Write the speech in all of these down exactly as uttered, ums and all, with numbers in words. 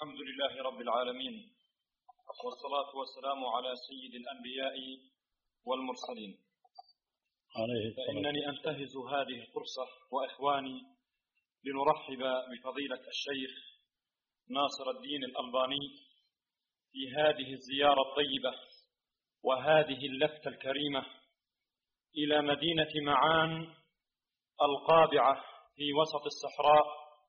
الحمد لله رب العالمين، والصلاة والسلام على سيد الأنبياء والمرسلين. فإنني أنتهز هذه الفرصة وإخواني لنرحب بفضيلة الشيخ ناصر الدين الألباني في هذه الزيارة الطيبة وهذه اللفتة الكريمة إلى مدينة معان القابعة في وسط الصحراء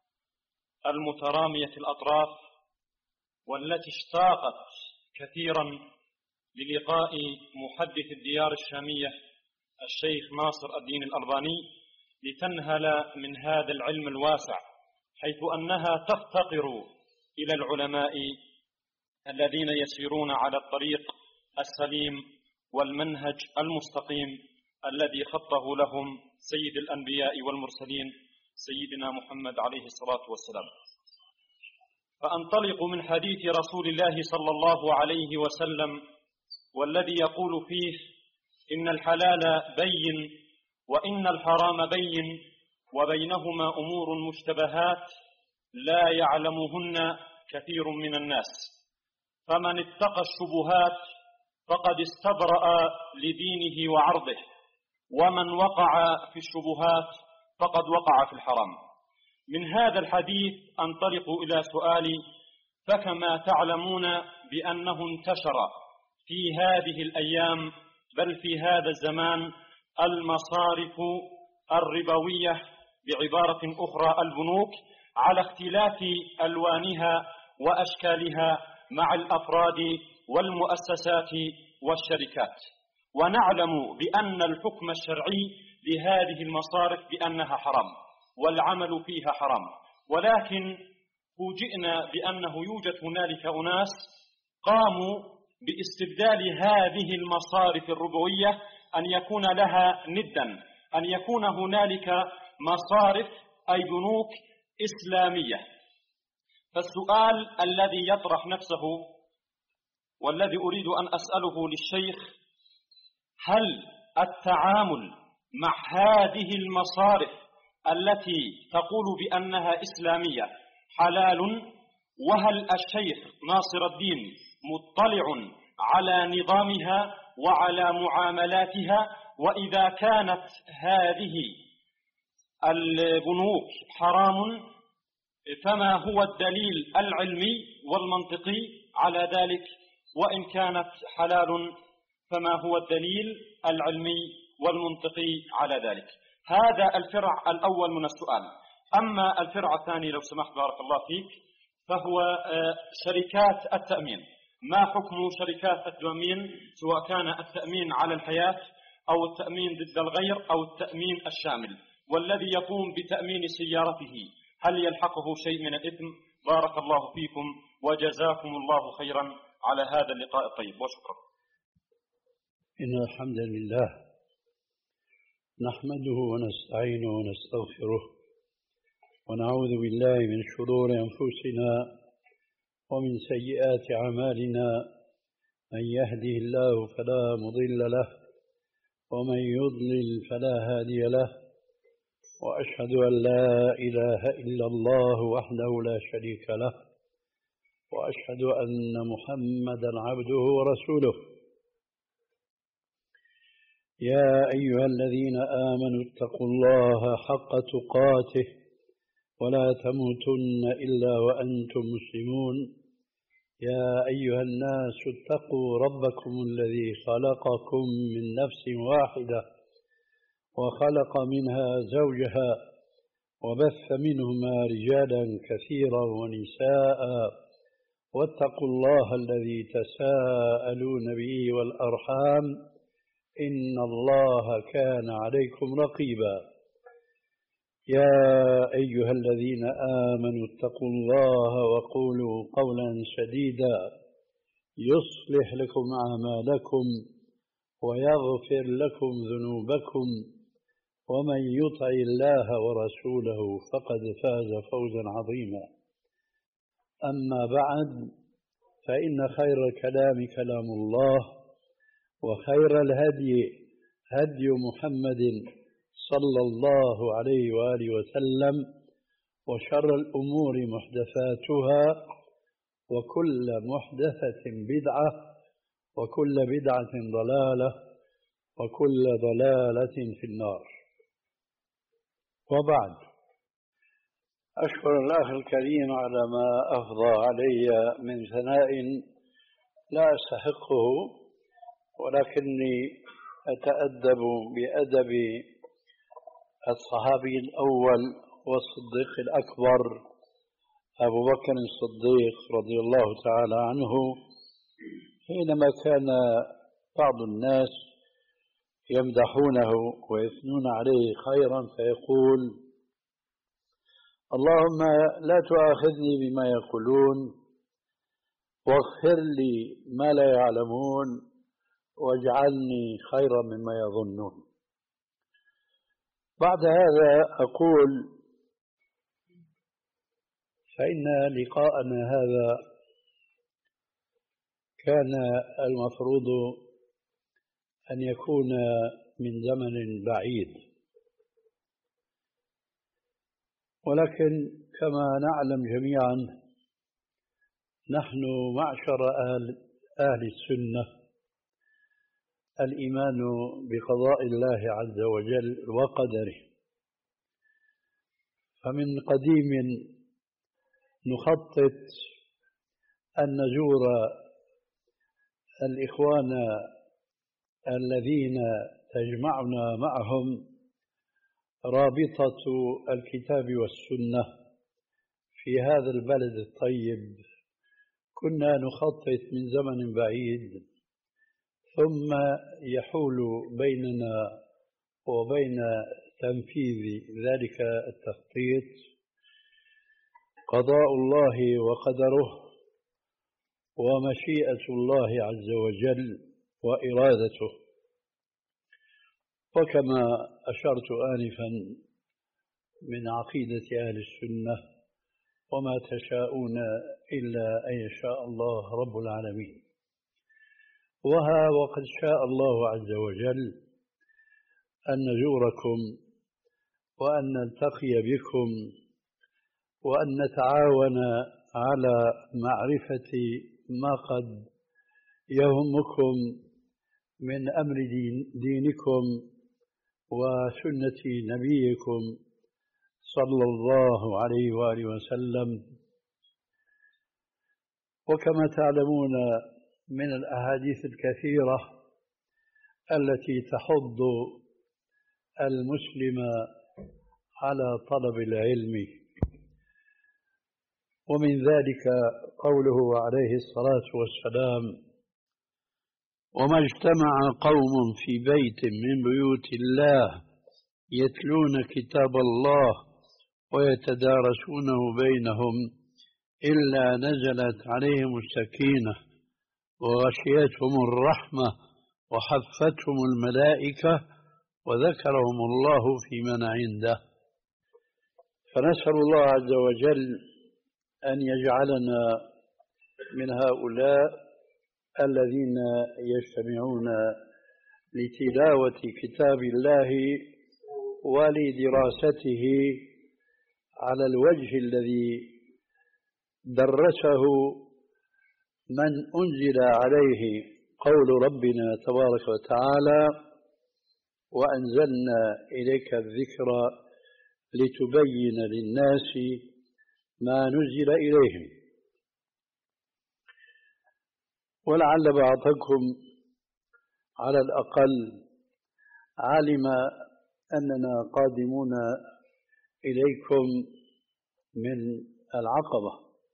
المترامية الأطراف، والتي اشتاقت كثيرا للقاء محدث الديار الشامية الشيخ ناصر الدين الألباني لتنهل من هذا العلم الواسع، حيث أنها تفتقر إلى العلماء الذين يسيرون على الطريق السليم والمنهج المستقيم الذي خطه لهم سيد الأنبياء والمرسلين سيدنا محمد عليه الصلاة والسلام. فأنطلق من حديث رسول الله صلى الله عليه وسلم والذي يقول فيه: إن الحلال بين وإن الحرام بين وبينهما أمور مشتبهات لا يعلمهن كثير من الناس، فمن اتقى الشبهات فقد استبرأ لدينه وعرضه، ومن وقع في الشبهات فقد وقع في الحرام. من هذا الحديث أنطلق إلى سؤالي: فكما تعلمون بأنه انتشر في هذه الأيام بل في هذا الزمان المصارف الربوية، بعبارة أخرى البنوك، على اختلاف ألوانها وأشكالها مع الأفراد والمؤسسات والشركات، ونعلم بأن الحكم الشرعي لهذه المصارف بأنها حرام والعمل فيها حرام، ولكن فوجئنا بأنه يوجد هنالك أناس قاموا باستبدال هذه المصارف الربوية أن يكون لها ندا، أن يكون هنالك مصارف أي بنوك إسلامية. فالسؤال الذي يطرح نفسه والذي أريد أن أسأله للشيخ: هل التعامل مع هذه المصارف التي تقول بأنها إسلامية حلال؟ وهل الشيخ ناصر الدين مطلع على نظامها وعلى معاملاتها؟ وإذا كانت هذه البنوك حرام فما هو الدليل العلمي والمنطقي على ذلك؟ وإن كانت حلال فما هو الدليل العلمي والمنطقي على ذلك؟ هذا الفرع الأول من السؤال. أما الفرع الثاني لو سمحت بارك الله فيك، فهو شركات التأمين. ما حكم شركات التأمين، سواء كان التأمين على الحياة أو التأمين ضد الغير أو التأمين الشامل؟ والذي يقوم بتأمين سيارته هل يلحقه شيء من الإثم؟ بارك الله فيكم وجزاكم الله خيرا على هذا اللقاء الطيب، وشكرا. إن الحمد لله نحمده ونستعينه ونستغفره ونعوذ بالله من شرور أنفسنا ومن سيئات أعمالنا، من يهده الله فلا مضل له ومن يضلل فلا هادي له، وأشهد أن لا إله إلا الله وحده لا شريك له، وأشهد أن محمدا عبده ورسوله. يا أيها الذين آمنوا اتقوا الله حق تقاته ولا تموتن إلا وأنتم مسلمون. يا أيها الناس اتقوا ربكم الذي خلقكم من نفس واحدة وخلق منها زوجها وبث منهما رجالا كثيرا ونساء، واتقوا الله الذي تساءلون به والأرحام إن الله كان عليكم رقيبا. يا أيها الذين آمنوا اتقوا الله وقولوا قولا سديدا يصلح لكم أعمالكم ويغفر لكم ذنوبكم، ومن يطع الله ورسوله فقد فاز فوزا عظيما. أما بعد، فإن خير الكلام كلام الله، وخير الهدي هدي محمد صلى الله عليه وآله وسلم، وشر الأمور محدثاتها، وكل محدثة بدعة وكل بدعة ضلالة وكل ضلالة في النار. وبعد، أشكر الله الكريم على ما أفضى علي من ثناء لا أستحقه، ولكني أتأدب بأدب الصحابي الأول والصديق الأكبر أبو بكر الصديق رضي الله تعالى عنه، حينما كان بعض الناس يمدحونه ويثنون عليه خيرا فيقول: اللهم لا تؤاخذني بما يقولون، واغفر لي ما لا يعلمون، واجعلني خيرا مما يظنون. بعد هذا أقول: فإن لقاءنا هذا كان المفروض أن يكون من زمن بعيد، ولكن كما نعلم جميعا نحن معشر أهل, أهل السنة الإيمان بقضاء الله عز وجل وقدره، فمن قديم نخطط أن نزور الإخوان الذين تجمعنا معهم رابطة الكتاب والسنة في هذا البلد الطيب. كنا نخطط من زمن بعيد، ثم يحول بيننا وبين تنفيذ ذلك التخطيط قضاء الله وقدره ومشيئة الله عز وجل وإرادته. وكما أشرت آنفا من عقيدة أهل السنة: وما تشاءون إلا أن يشاء الله رب العالمين. وها وقد شاء الله عز وجل أن نزوركم وأن نلتقي بكم وأن نتعاون على معرفة ما قد يهمكم من أمر دين دينكم وسنة نبيكم صلى الله عليه وآله وسلم. وكما تعلمون من الأحاديث الكثيرة التي تحض المسلم على طلب العلم، ومن ذلك قوله عليه الصلاة والسلام: وما اجتمع قوم في بيت من بيوت الله يتلون كتاب الله ويتدارسونه بينهم إلا نزلت عليهم السكينة وغشيتهم الرحمة وحفتهم الملائكة وذكرهم الله في من عنده. فنسأل الله عز وجل أن يجعلنا من هؤلاء الذين يجتمعون لتلاوة كتاب الله ولدراسته على الوجه الذي درسه من أنزل عليه قول ربنا تبارك وتعالى: وأنزلنا إليك الذكر لتبين للناس ما نزل إليهم. ولعل بعضكم على الأقل علم أننا قادمون إليكم من العقبة،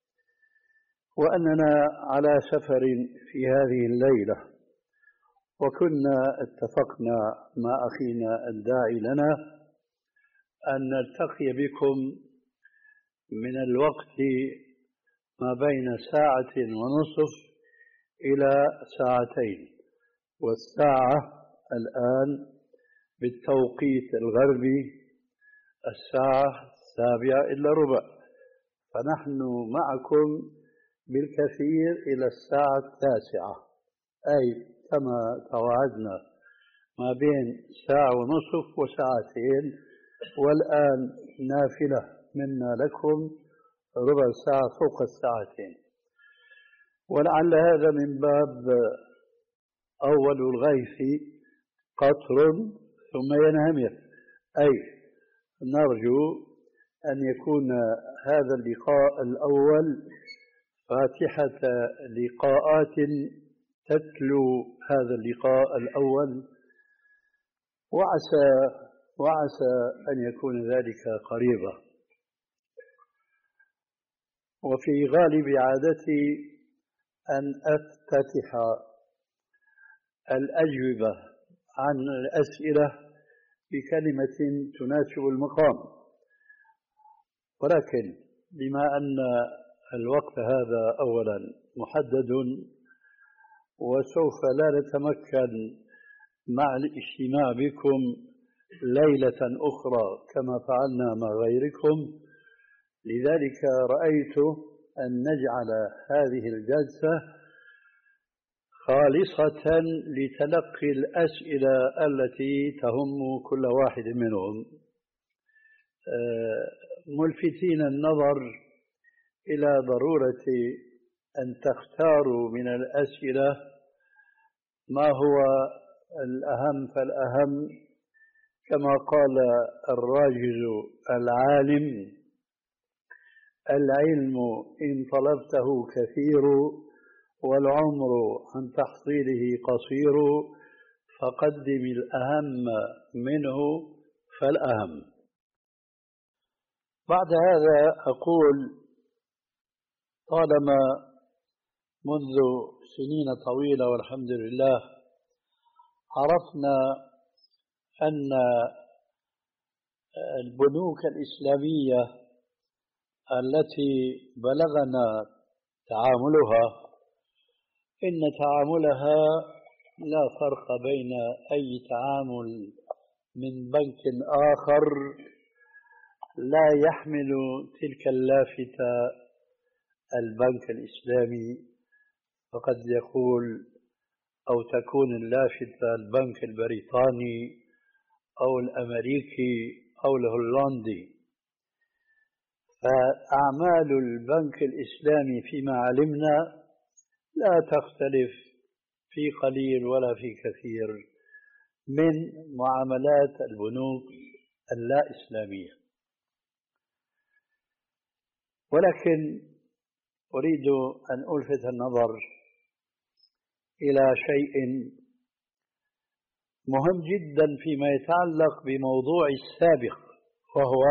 وأننا على سفر في هذه الليلة، وكنا اتفقنا مع أخينا الداعي لنا أن نلتقي بكم من الوقت ما بين ساعة ونصف إلى ساعتين، والساعة الآن بالتوقيت الغربي الساعة السابعة إلا ربع، فنحن معكم بالكثير إلى الساعة التاسعة، أي كما توعدنا ما بين ساعة ونصف وساعتين، والآن نافلة منا لكم ربع ساعة فوق الساعتين. ولعل هذا من باب أول الغيث قطر ثم ينهمر، أي نرجو أن يكون هذا اللقاء الأول فاتحة لقاءات تتلو هذا اللقاء الأول، وعسى وعسى أن يكون ذلك قريبا. وفي غالب عادتي أن أفتتح الأجوبة عن الأسئلة بكلمة تناسب المقام، ولكن بما أن الوقت هذا أولا محدد وسوف لا نتمكن مع الاجتماع بكم ليلة أخرى كما فعلنا مع غيركم، لذلك رأيت أن نجعل هذه الجلسة خالصة لتلقي الأسئلة التي تهم كل واحد منهم، ملفتين النظر إلى ضرورة أن تختاروا من الأسئلة ما هو الأهم فالأهم، كما قال الراجل العالم: العلم إن طلبته كثير والعمر عن تحصيله قصير، فقدم الأهم منه فالأهم. بعد هذا أقول: طالما منذ سنين طويلة والحمد لله عرفنا أن البنوك الإسلامية التي بلغنا تعاملها إن تعاملها لا فرق بين أي تعامل من بنك آخر لا يحمل تلك اللافتة البنك الإسلامي، فقد يقول أو تكون اللافتة البنك البريطاني أو الأمريكي أو الهولندي. فأعمال البنك الإسلامي فيما علمنا لا تختلف في قليل ولا في كثير من معاملات البنوك اللا إسلامية. ولكن أريد أن ألفت النظر إلى شيء مهم جدا فيما يتعلق بموضوع السابق، وهو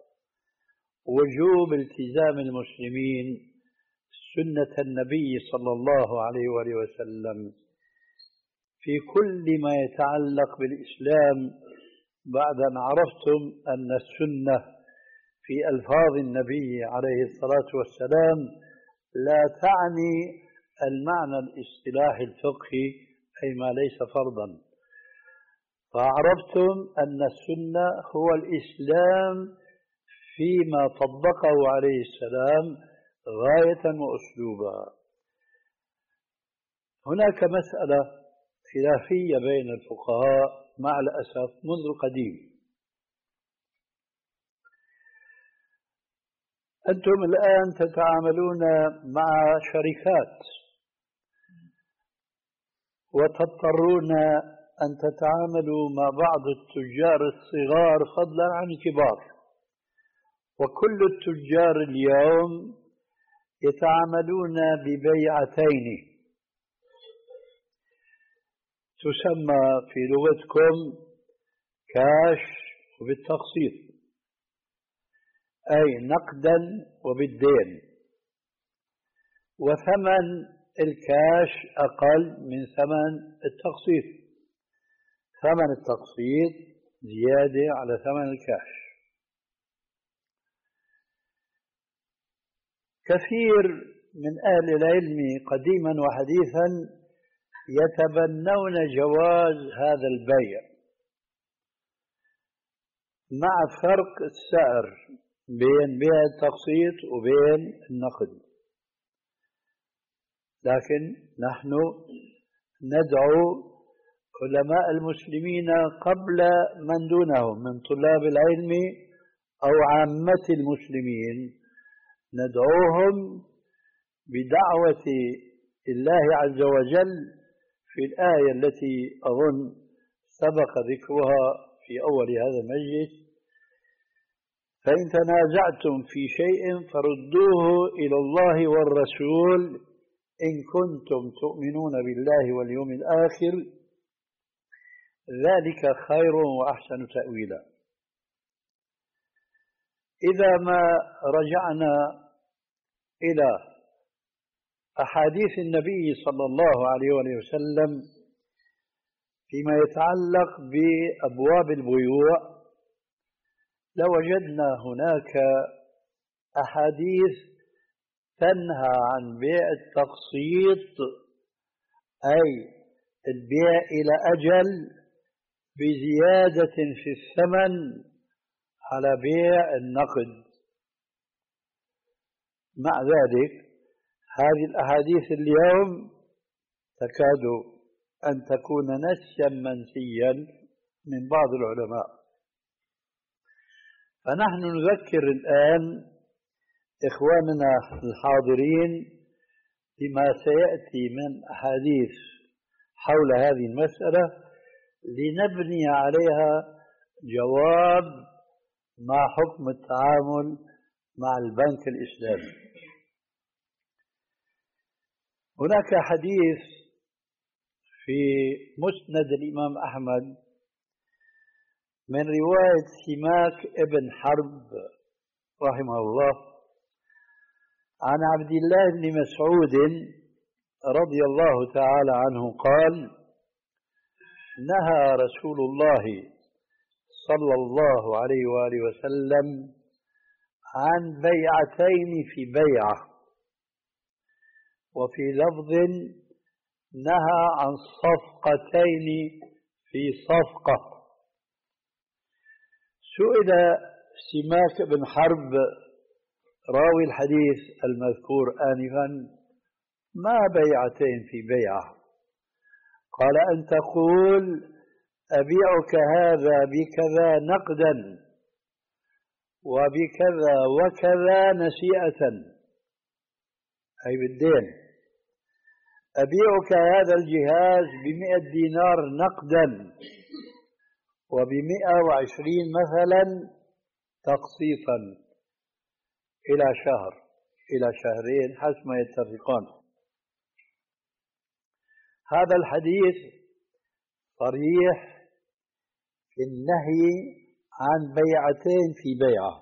وجوب التزام المسلمين سنة النبي صلى الله عليه وآله وسلم في كل ما يتعلق بالإسلام، بعد أن عرفتم أن السنة في ألفاظ النبي عليه الصلاة والسلام لا تعني المعنى الاصطلاحي الفقهي، أي ما ليس فرضا. فعرفتم أن السنة هو الإسلام فيما طبقه عليه السلام غاية وأسلوبا. هناك مسألة خلافية بين الفقهاء مع الأسف منذ القديم. أنتم الآن تتعاملون مع شركات وتضطرون أن تتعاملوا مع بعض التجار الصغار فضلا عن الكبار، وكل التجار اليوم يتعاملون ببيعتين تسمى في لغتكم كاش وبالتقسيط، أي نقدا وبالدين، وثمن الكاش أقل من ثمن التقسيط، ثمن التقسيط زيادة على ثمن الكاش. كثير من أهل العلم قديما وحديثا يتبنون جواز هذا البيع مع فرق السعر بين بيع التقسيط وبين النقد، لكن نحن ندعو علماء المسلمين قبل من دونهم من طلاب العلم أو عامة المسلمين، ندعوهم بدعوة الله عز وجل في الآية التي أظن سبق ذكرها في أول هذا المجلس: فإن تنازعتم في شيء فردوه إلى الله والرسول إن كنتم تؤمنون بالله واليوم الآخر ذلك خير وأحسن تأويلا. إذا ما رجعنا إلى أحاديث النبي صلى الله عليه وسلم فيما يتعلق بأبواب البيوع لوجدنا هناك أحاديث تنهى عن بيع التقسيط، أي البيع إلى أجل بزيادة في الثمن على بيع النقد. مع ذلك هذه الأحاديث اليوم تكاد أن تكون نسيا منسيا من بعض العلماء، فنحن نذكر الآن إخواننا الحاضرين بما سيأتي من أحاديث حول هذه المسألة لنبني عليها جواب ما حكم التعامل مع البنك الإسلامي. هناك حديث في مسند الإمام أحمد من رواية سماك ابن حرب رحمه الله عن عبد الله بن مسعود رضي الله تعالى عنه قال: نهى رسول الله صلى الله عليه وآله وسلم عن بيعتين في بيعة، وفي لفظ نهى عن صفقتين في صفقة. سئل سماك بن حرب راوي الحديث المذكور آنفا: ما بيعتين في بيعة؟ قال: أن تقول أبيعك هذا بكذا نقدا وبكذا وكذا نسيئة، أي بالدين. أبيعك هذا الجهاز بمئة دينار نقدا وبمئة وعشرين مثلا تقسيطا إلى شهر إلى شهرين حسب ما يتفقان. هذا الحديث صريح في النهي عن بيعتين في بيعة.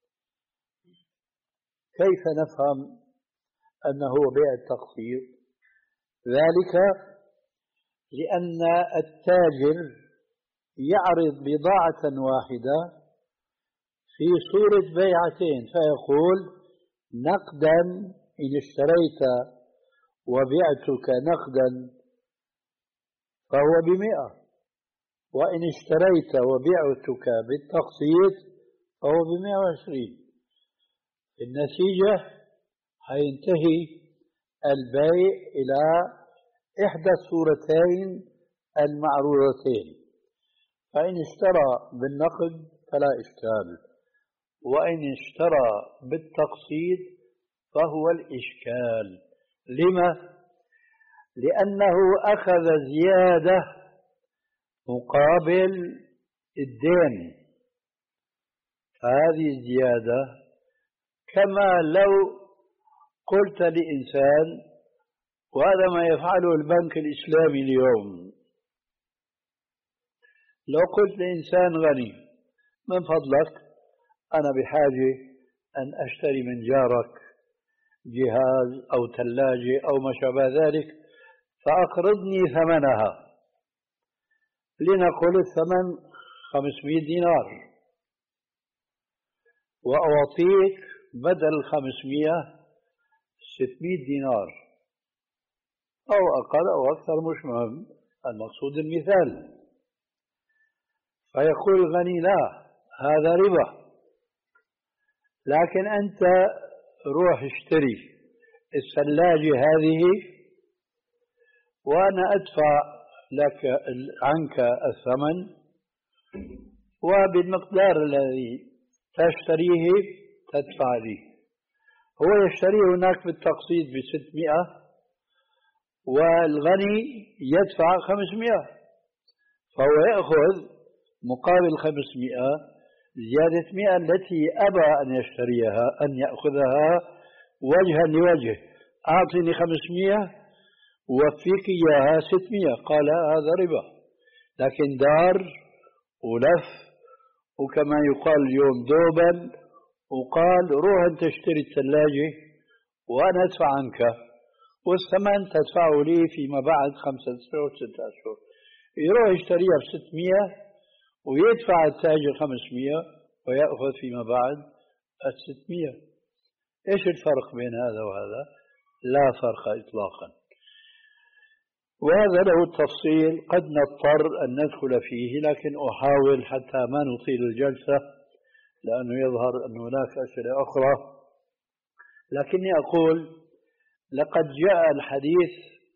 كيف نفهم أنه بيع التقسيط؟ ذلك لأن التاجر يعرض بضاعة واحدة في صورة بيعتين، فيقول: نقدا إن اشتريت وبعتك نقدا فهو بمئة، وإن اشتريت وبعتك بالتقسيط فهو بمئة وعشرين. النتيجة هينتهي البيع إلى إحدى الصورتين المعروضتين، فإن اشترى بالنقد فلا إشكال، وإن اشترى بالتقسيط فهو الإشكال. لما؟ لأنه أخذ زيادة مقابل الدين، فهذه الزيادة كما لو قلت لإنسان، وهذا ما يفعله البنك الإسلامي اليوم، لو قلت لإنسان غني: من فضلك أنا بحاجة أن أشتري من جارك جهاز أو ثلاجة أو ما شابه ذلك فأقرضني ثمنها، لنقل الثمن خمسمائة دينار، وأعطيك بدل الخمسمائة ستمائة دينار أو أقل أو أكثر، مش مهم، المقصود المثال. فيقول الغني: لا، هذا ربا، لكن أنت روح اشتري الثلاجة هذه وأنا أدفع لك عنك الثمن، وبالمقدار الذي تشتريه تدفع لي. هو يشتريه هناك بالتقسيط بستمائة والغني يدفع خمسمائة، فهو يأخذ مقابل خمسمائة زيادة مئة التي أبى أن يشتريها، أن يأخذها وجها لوجه. أعطني خمسمائة ووفيك إياها ستمائة، قال هذا ربا. لكن دار ولف، وكما يقال اليوم دوبل، وقال روح أن تشتري الثلاجة وأنا أدفع عنك، والثمن تدفعه لي فيما بعد خمسة أشهر وستة أشهر. يروح يشتريها بستمائة ويدفع التاجر خمسمائة ويأخذ فيما بعد الستمائة. إيش الفرق بين هذا وهذا؟ لا فرق إطلاقا. وهذا له التفصيل قد نضطر أن ندخل فيه، لكن أحاول حتى ما نطيل الجلسة، لأنه يظهر أن هناك أسئلة أخرى. لكني أقول لقد جاء الحديث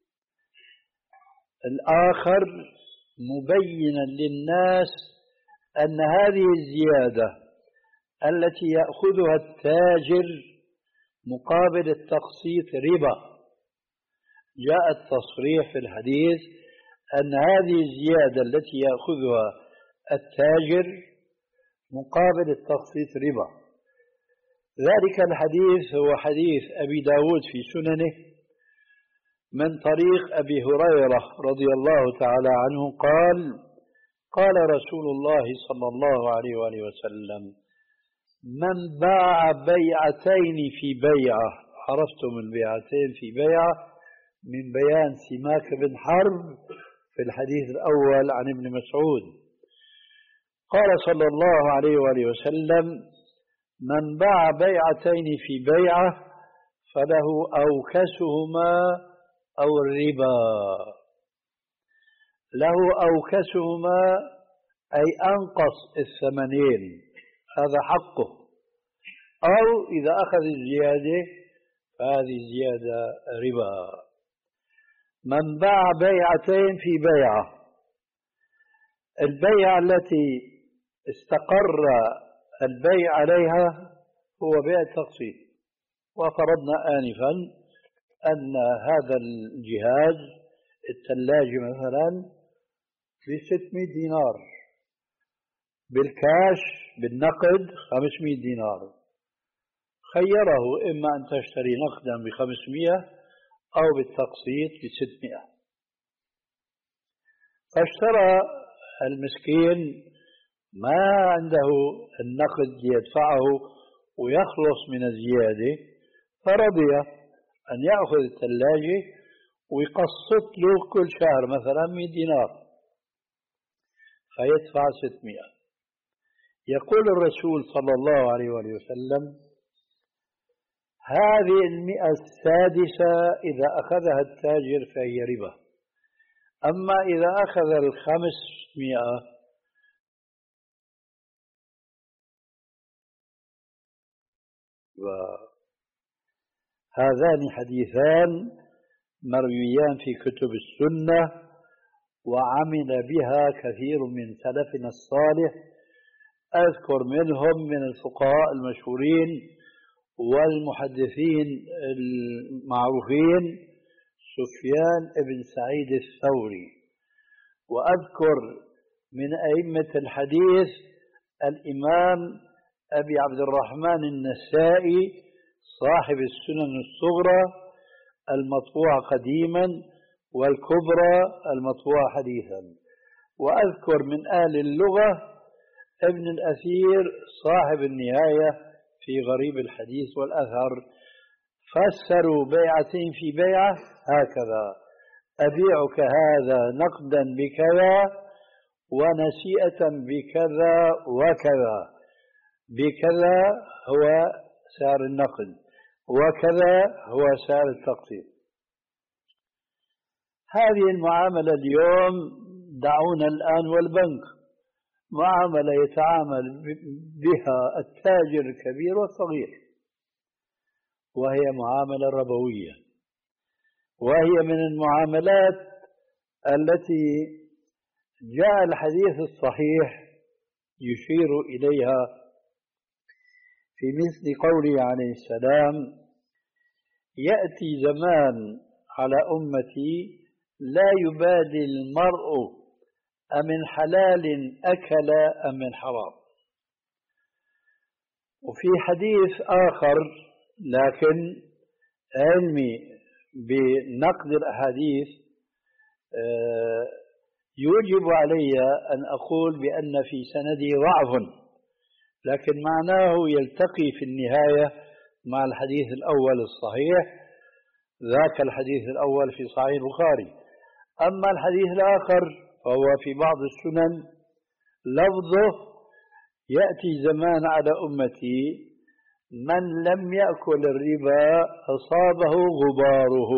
الآخر مبينا للناس أن هذه الزيادة التي يأخذها التاجر مقابل التقسيط ربا. جاء التصريح في الحديث أن هذه الزيادة التي يأخذها التاجر مقابل التقسيط ربا. ذلك الحديث هو حديث أبي داود في سننه من طريق أبي هريرة رضي الله تعالى عنه قال: قال رسول الله صلى الله عليه وآله وسلم: من باع بيعتين في بيعة. عرفتم البيعتين في بيعة من بيان سماك بن حرب في الحديث الأول عن ابن مسعود. قال صلى الله عليه وآله وسلم: من باع بيعتين في بيعة فله أوكسهما أو الربا. له أوكسهما أي أنقص الثمنين، هذا حقه، أو إذا أخذ الزيادة فهذه الزيادة ربا. من باع بيعتين في بيعة، البيعة التي استقر البيع عليها هو بيع التقسيط. وفرضنا آنفا أن هذا الجهاز الثلاجة مثلا بستمائة دينار، بالكاش بالنقد خمسمائة دينار. خيره إما أن تشتري نقدا بخمسمائة أو بالتقسيط بستمائة. فاشترى المسكين ما عنده النقد يدفعه ويخلص من الزيادة، فرضي أن يأخذ الثلاجة ويقسط له كل شهر مثلا مئة دينار فيدفع ستمائة. يقول الرسول صلى الله عليه وآله وسلم: هذه المئة السادسة إذا أخذها التاجر فهي ربا. أما إذا أخذ الخمسمائة وهذان حديثان مرويان في كتب السنة وعمل بها كثير من سلفنا الصالح. أذكر منهم من الفقهاء المشهورين والمحدثين المعروفين سفيان بن سعيد الثوري، وأذكر من أئمة الحديث الإمام أبي عبد الرحمن النسائي صاحب السنن الصغرى المطبوعة قديما والكبرى المطبوعة حديثا. وأذكر من أهل اللغة ابن الأثير صاحب النهاية في غريب الحديث والأثر، فسروا بيعتين في بيعة هكذا: أبيعك هذا نقدا بكذا ونسيئة بكذا وكذا. بكذا هو سعر النقد وكذا هو سعر التقسيط. هذه المعاملة اليوم دعونا الآن والبنك، معاملة يتعامل بها التاجر الكبير والصغير، وهي معاملة ربوية، وهي من المعاملات التي جاء الحديث الصحيح يشير إليها في مثل قوله عليه السلام: يأتي زمان على أمتي لا يبالي المرء أمن حلال أكل أم من حرام. وفي حديث آخر لكن علمي بنقد الأحاديث يوجب علي أن أقول بأن في سنده ضعف، لكن معناه يلتقي في النهاية مع الحديث الأول الصحيح، ذاك الحديث الأول في صحيح البخاري. أما الحديث الآخر فهو في بعض السنن لفظه: يأتي زمان على أمتي من لم يأكل الربا أصابه غباره.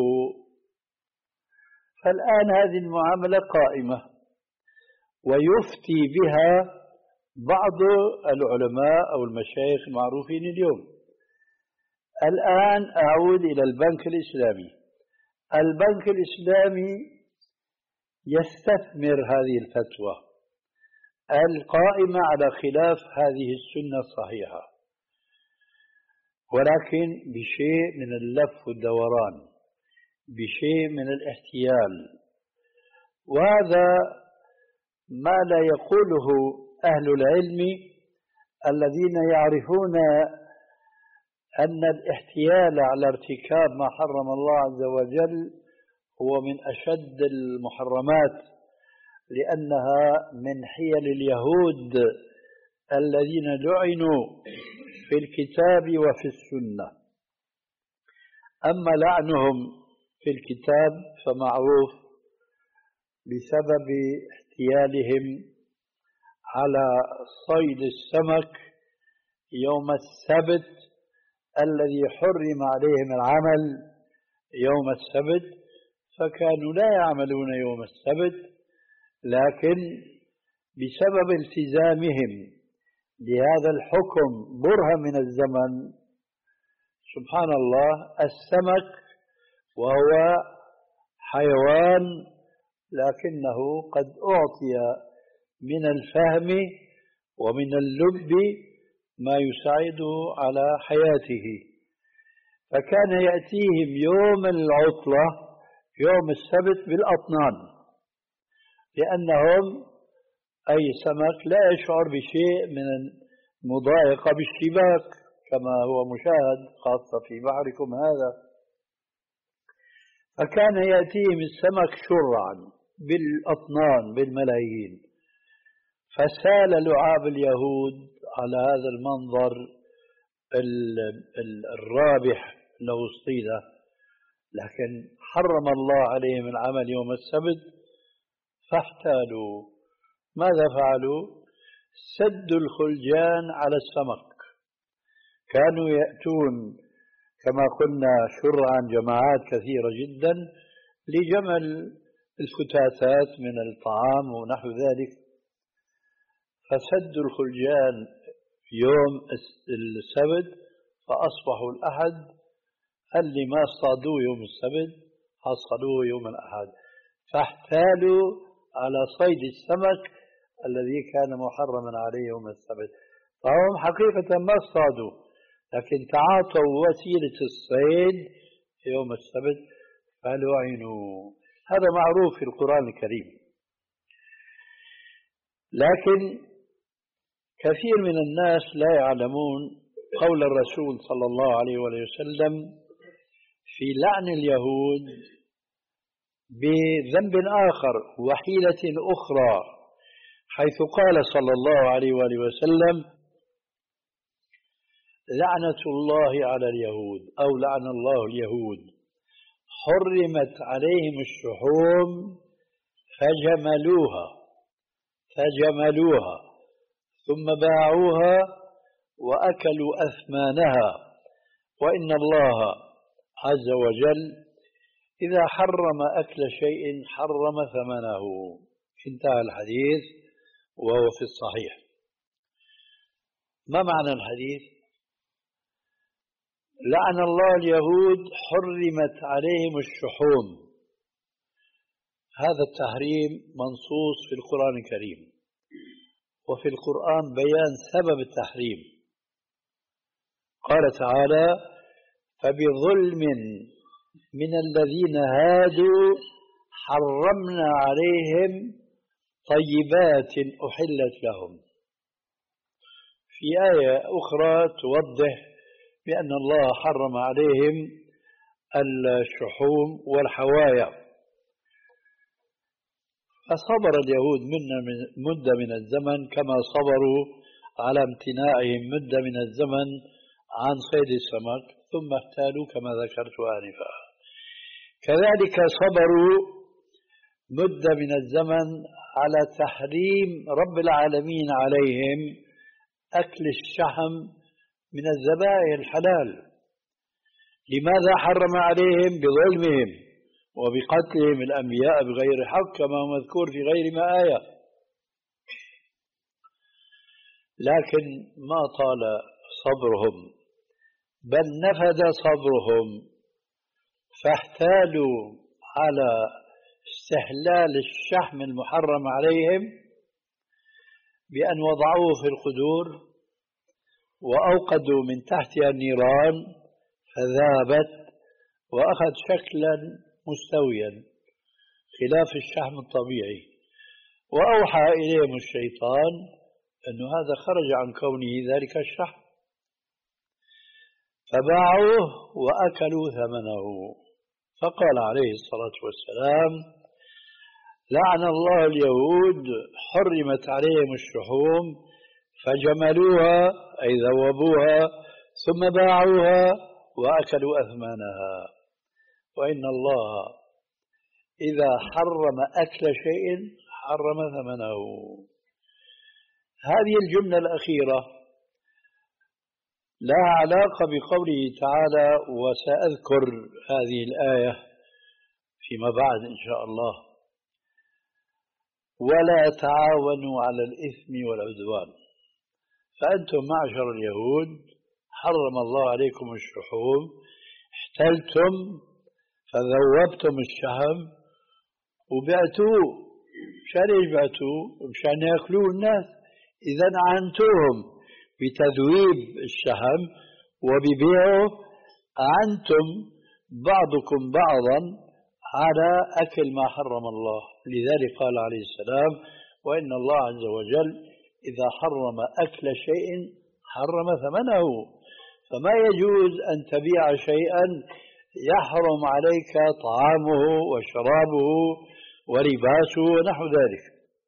فالآن هذه المعاملة قائمة ويفتي بها بعض العلماء أو المشايخ المعروفين اليوم. الآن أعود إلى البنك الإسلامي. البنك الإسلامي يستثمر هذه الفتوى القائمة على خلاف هذه السنة الصحيحة، ولكن بشيء من اللف والدوران، بشيء من الاحتيال، وهذا ما لا يقوله أهل العلم الذين يعرفون أن الاحتيال على ارتكاب ما حرم الله عز وجل هو من أشد المحرمات، لأنها من حيل اليهود الذين لعنوا في الكتاب وفي السنة. أما لعنهم في الكتاب فمعروف بسبب احتيالهم على صيد السمك يوم السبت الذي حرم عليهم العمل يوم السبت، فكانوا لا يعملون يوم السبت، لكن بسبب التزامهم بهذا الحكم برهة من الزمن، سبحان الله، السمك وهو حيوان لكنه قد أعطي من الفهم ومن اللب ما يساعده على حياته، فكان يأتيهم يوم العطلة يوم السبت بالأطنان، لأنهم أي سمك لا يشعر بشيء من المضايقة بالشباك كما هو مشاهد خاصة في بحركم هذا، فكان يأتيهم السمك شرعا بالأطنان بالملايين. فسال لعاب اليهود على هذا المنظر الرابح له اصطيده، لكن حرم الله عليهم العمل يوم السبت فاحتالوا. ماذا فعلوا؟ سدوا الخلجان على السمك، كانوا يأتون كما قلنا شرعا جماعات كثيرة جدا لجمع الفتاتات من الطعام ونحو ذلك، فسدوا الخلجان يوم السبت فأصبحوا الأحد اللي ما اصطادوه يوم السبت حصلوه يوم الأحد، فاحتالوا على صيد السمك الذي كان محرما عليه يوم السبت. فهم حقيقة ما اصطادوا لكن تعاطوا وسيلة الصيد يوم السبت فلعنوا. هذا معروف في القرآن الكريم. لكن كثير من الناس لا يعلمون قول الرسول صلى الله عليه وسلم في لعن اليهود بذنب آخر وحيلة أخرى، حيث قال صلى الله عليه وسلم: لعنة الله على اليهود أو لعن الله اليهود، حرمت عليهم الشحوم فجملوها فجملوها ثم باعوها وأكلوا أثمانها، وإن الله عز وجل إذا حرم أكل شيء حرم ثمنه. انتهى الحديث وهو في الصحيح. ما معنى الحديث؟ لعن الله اليهود حرمت عليهم الشحوم، هذا التحريم منصوص في القرآن الكريم، وفي القرآن بيان سبب التحريم. قال تعالى: فبظلم من الذين هادوا حرمنا عليهم طيبات أحلت لهم. في آية أخرى توضح بأن الله حرم عليهم الشحوم والحوايا. فصبر اليهود منا من مدة من الزمن كما صبروا على امتناعهم مدة من الزمن عن صيد السمك، ثم احتالوا كما ذكرت آنفا. كذلك صبروا مدة من الزمن على تحريم رب العالمين عليهم أكل الشحم من الذبائح الحلال. لماذا حرم عليهم؟ بظلمهم وبقتلهم الأنبياء بغير حق كما هو مذكور في غير ما آية. لكن ما طال صبرهم بل نفد صبرهم، فاحتالوا على استحلال الشحم المحرم عليهم بأن وضعوه في القدور وأوقدوا من تحتها النيران فذابت وأخذ شكلا مستويا خلاف الشحم الطبيعي، وأوحى إليهم الشيطان أن هذا خرج عن كونه ذلك الشحم، فباعوه وأكلوا ثمنه. فقال عليه الصلاة والسلام: لعن الله اليهود حرمت عليهم الشحوم فجملوها أي ذوبوها ثم باعوها وأكلوا أثمانها، وإن الله إذا حرم أكل شيء حرم ثمنه. هذه الجملة الأخيرة لها علاقة بقوله تعالى: وسأذكر هذه الآية فيما بعد إن شاء الله: ولا تعاونوا على الإثم والعدوان. فأنتم معشر اليهود حرم الله عليكم الشحوم، احتلتم فذوبتم الشحم وبعتوه. مشان ايش بعتوه؟ مشان ياكلوه الناس. إذا أعنتوهم بتذويب الشحم وببيعه، أعنتم بعضكم بعضا على أكل ما حرم الله. لذلك قال عليه السلام: وإن الله عز وجل إذا حرم أكل شيء حرم ثمنه. فما يجوز أن تبيع شيئا يحرم عليك طعامه وشرابه ولباسه ونحو ذلك.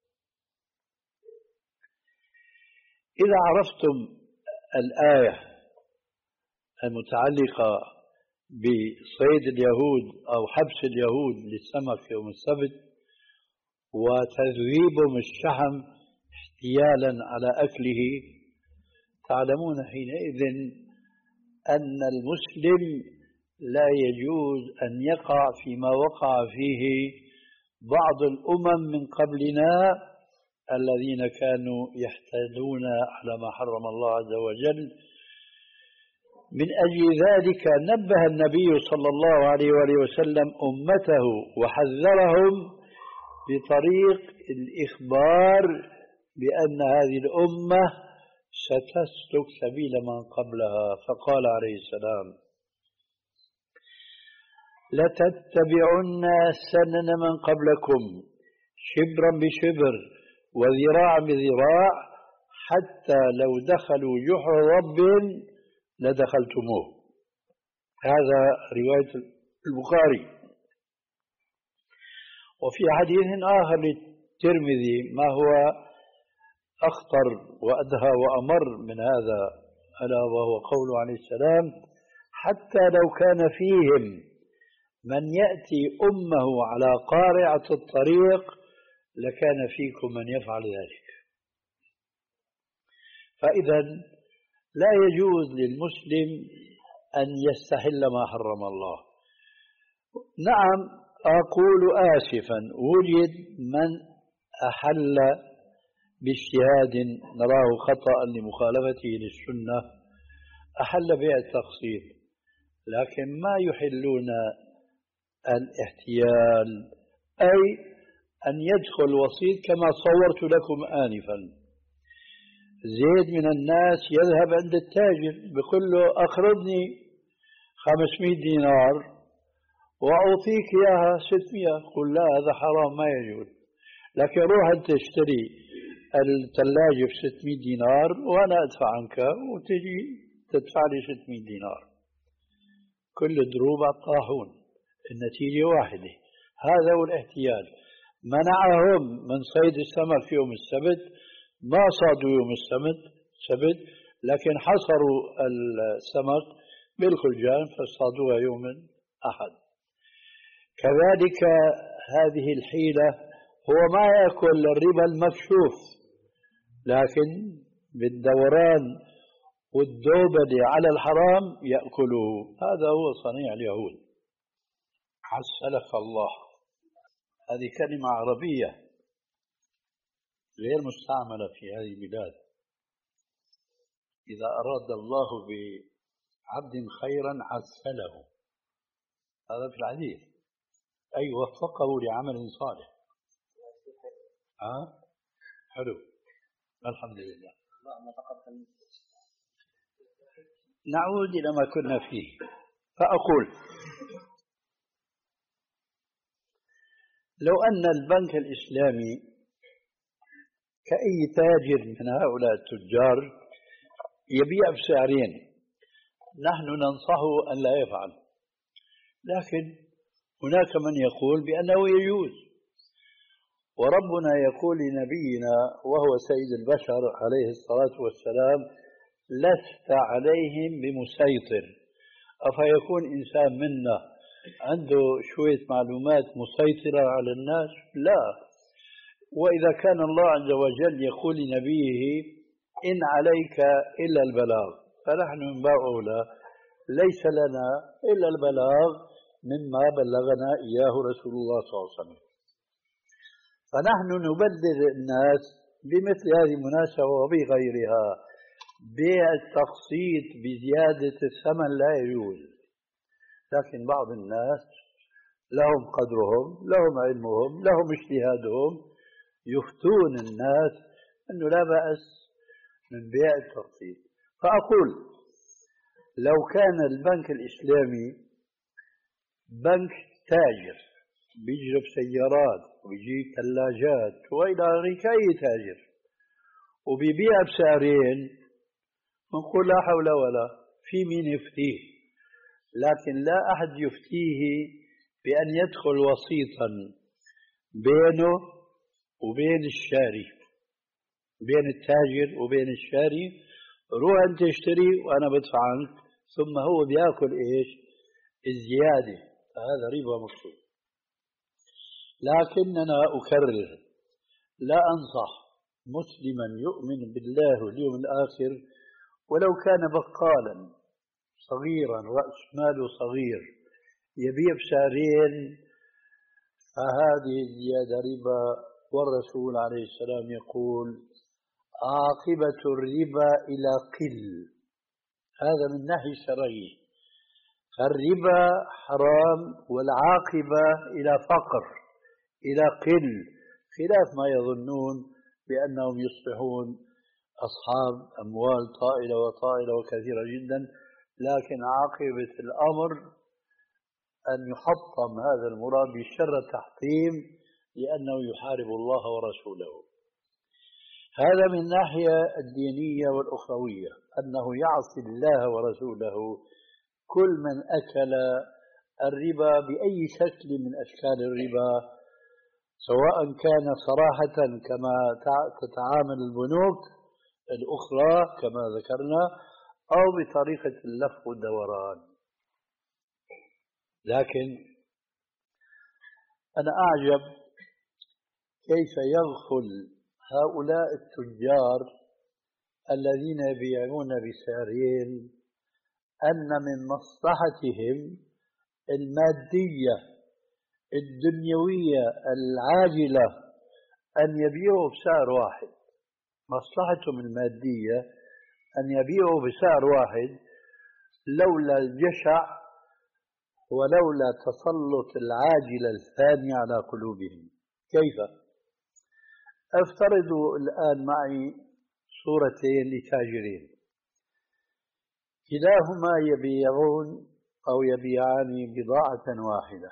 إذا عرفتم الآية المتعلقة بصيد اليهود أو حبس اليهود للسمك يوم السبت وتذويبهم الشحم احتيالا على أكله، تعلمون حينئذ أن المسلم لا يجوز أن يقع فيما وقع فيه بعض الأمم من قبلنا الذين كانوا يحتالون على ما حرم الله عز وجل. من أجل ذلك نبه النبي صلى الله عليه وآله وسلم أمته وحذرهم بطريق الإخبار بأن هذه الأمة ستسلك سبيل من قبلها. فقال عليه السلام: لتتبعن سنن من قبلكم شبرا بشبر وذراعا بذراع حتى لو دخلوا جحر رب لدخلتموه. هذا رواية البخاري. وفي حديث آخر للترمذي ما هو أخطر وأدهى وأمر من هذا، ألا وهو قوله عليه السلام: حتى لو كان فيهم من يأتي أمه على قارعة الطريق لكان فيكم من يفعل ذلك. فإذا لا يجوز للمسلم أن يستحل ما حرم الله. نعم، أقول آسفا، وجد من أحل باجتهاد نراه خطأ لمخالفته للسنة، أحل بها التقصير، لكن ما يحلون الاحتيال، أي أن يدخل وسيط كما صورت لكم آنفا. زيد من الناس يذهب عند التاجر بيقول له: أقرضني خمسمائة دينار وأعطيك إياها ستمائة، قل لا هذا حرام ما يجوز، لكن روح أنت اشتري الثلاجة ب ستمائة دينار وأنا أدفع عنك وتجي تدفع لي ستمائة دينار. كل دروب الطاحون، النتيجة واحدة. هذا هو الاحتيال. منعهم من صيد السمك في يوم السبت، ما صادوا يوم السبت سبت لكن حصروا السمك بالخلجان فاصطادوها يوم أحد. كذلك هذه الحيلة، هو ما يأكل الربا المكشوف، لكن بالدوران والدوبلة على الحرام يأكله. هذا هو صنيع اليهود. عسلك الله، هذه كلمة عربية غير مستعملة في هذه البلاد. إذا أراد الله بعبد خيرا عسله، هذا في الحديث، أي وفقه لعمل صالح. ها أه؟ حلو، الحمد لله. نعود إلى ما كنا فيه، فأقول لو أن البنك الإسلامي كأي تاجر من هؤلاء التجار يبيع بسعرين، نحن ننصحه أن لا يفعل، لكن هناك من يقول بأنه يجوز. وربنا يقول لنبينا وهو سيد البشر عليه الصلاة والسلام: لست عليهم بمسيطر. أفيكون إنسان منا عنده شوية معلومات مسيطرة على الناس؟ لا. وإذا كان الله عز وجل يقول لنبيه: إن عليك إلا البلاغ، فنحن من باب أولى ليس لنا إلا البلاغ مما بلغنا إياه رسول الله صلى الله عليه وسلم. فنحن نبلغ الناس بمثل هذه المناسبة وبغيرها. بيع التقسيط بزيادة الثمن لا يجوز، لكن بعض الناس لهم قدرهم، لهم علمهم، لهم اجتهادهم، يفتون الناس أنه لا بأس من بيع التقسيط. فأقول لو كان البنك الإسلامي بنك تاجر بيجرب سيارات وبيجيب ثلاجات وإلى آخره كأي تاجر وبيبيع بسعرين، نقول لا حول ولا في مين يفتيه، لكن لا أحد يفتيه بأن يدخل وسيطا بينه وبين الشاري، بين التاجر وبين الشاري. روح أنت اشتري وأنا بدفع عنك، ثم هو بيأكل إيش؟ الزيادة. فهذا ربا مكتوب. لكننا أكرر، لا أنصح مسلما يؤمن بالله واليوم الآخر ولو كان بقالا صغيرا رأس ماله صغير يبيع بسعرين، فهذه الزيادة ربا. والرسول عليه السلام يقول: عاقبة الربا إلى قل. هذا من ناحية شرعية، فالربا حرام والعاقبة إلى فقر، إلى قل، خلاف ما يظنون بأنهم يصبحون أصحاب أموال طائلة وطائلة وكثيرة جدا. لكن عاقبة الأمر أن يحطم هذا المراد بشر التحطيم، لأنه يحارب الله ورسوله. هذا من الناحية الدينية والأخروية، أنه يعصي الله ورسوله كل من أكل الربا بأي شكل من أشكال الربا، سواء كان صراحة كما تتعامل البنوك الأخرى كما ذكرنا، أو بطريقة اللف والدوران. لكن أنا أعجب كيف يغفل هؤلاء التجار الذين يبيعون بسعرين أن من مصلحتهم المادية الدنيوية العاجلة أن يبيعوا بسعر واحد. مصلحتهم المادية أن يبيعوا بسعر واحد، لولا الجشع ولولا تسلط العاجلة الثانية على قلوبهم. كيف؟ افترضوا الآن معي صورتين لتاجرين، كلاهما يبيعون أو يبيعان بضاعة واحدة،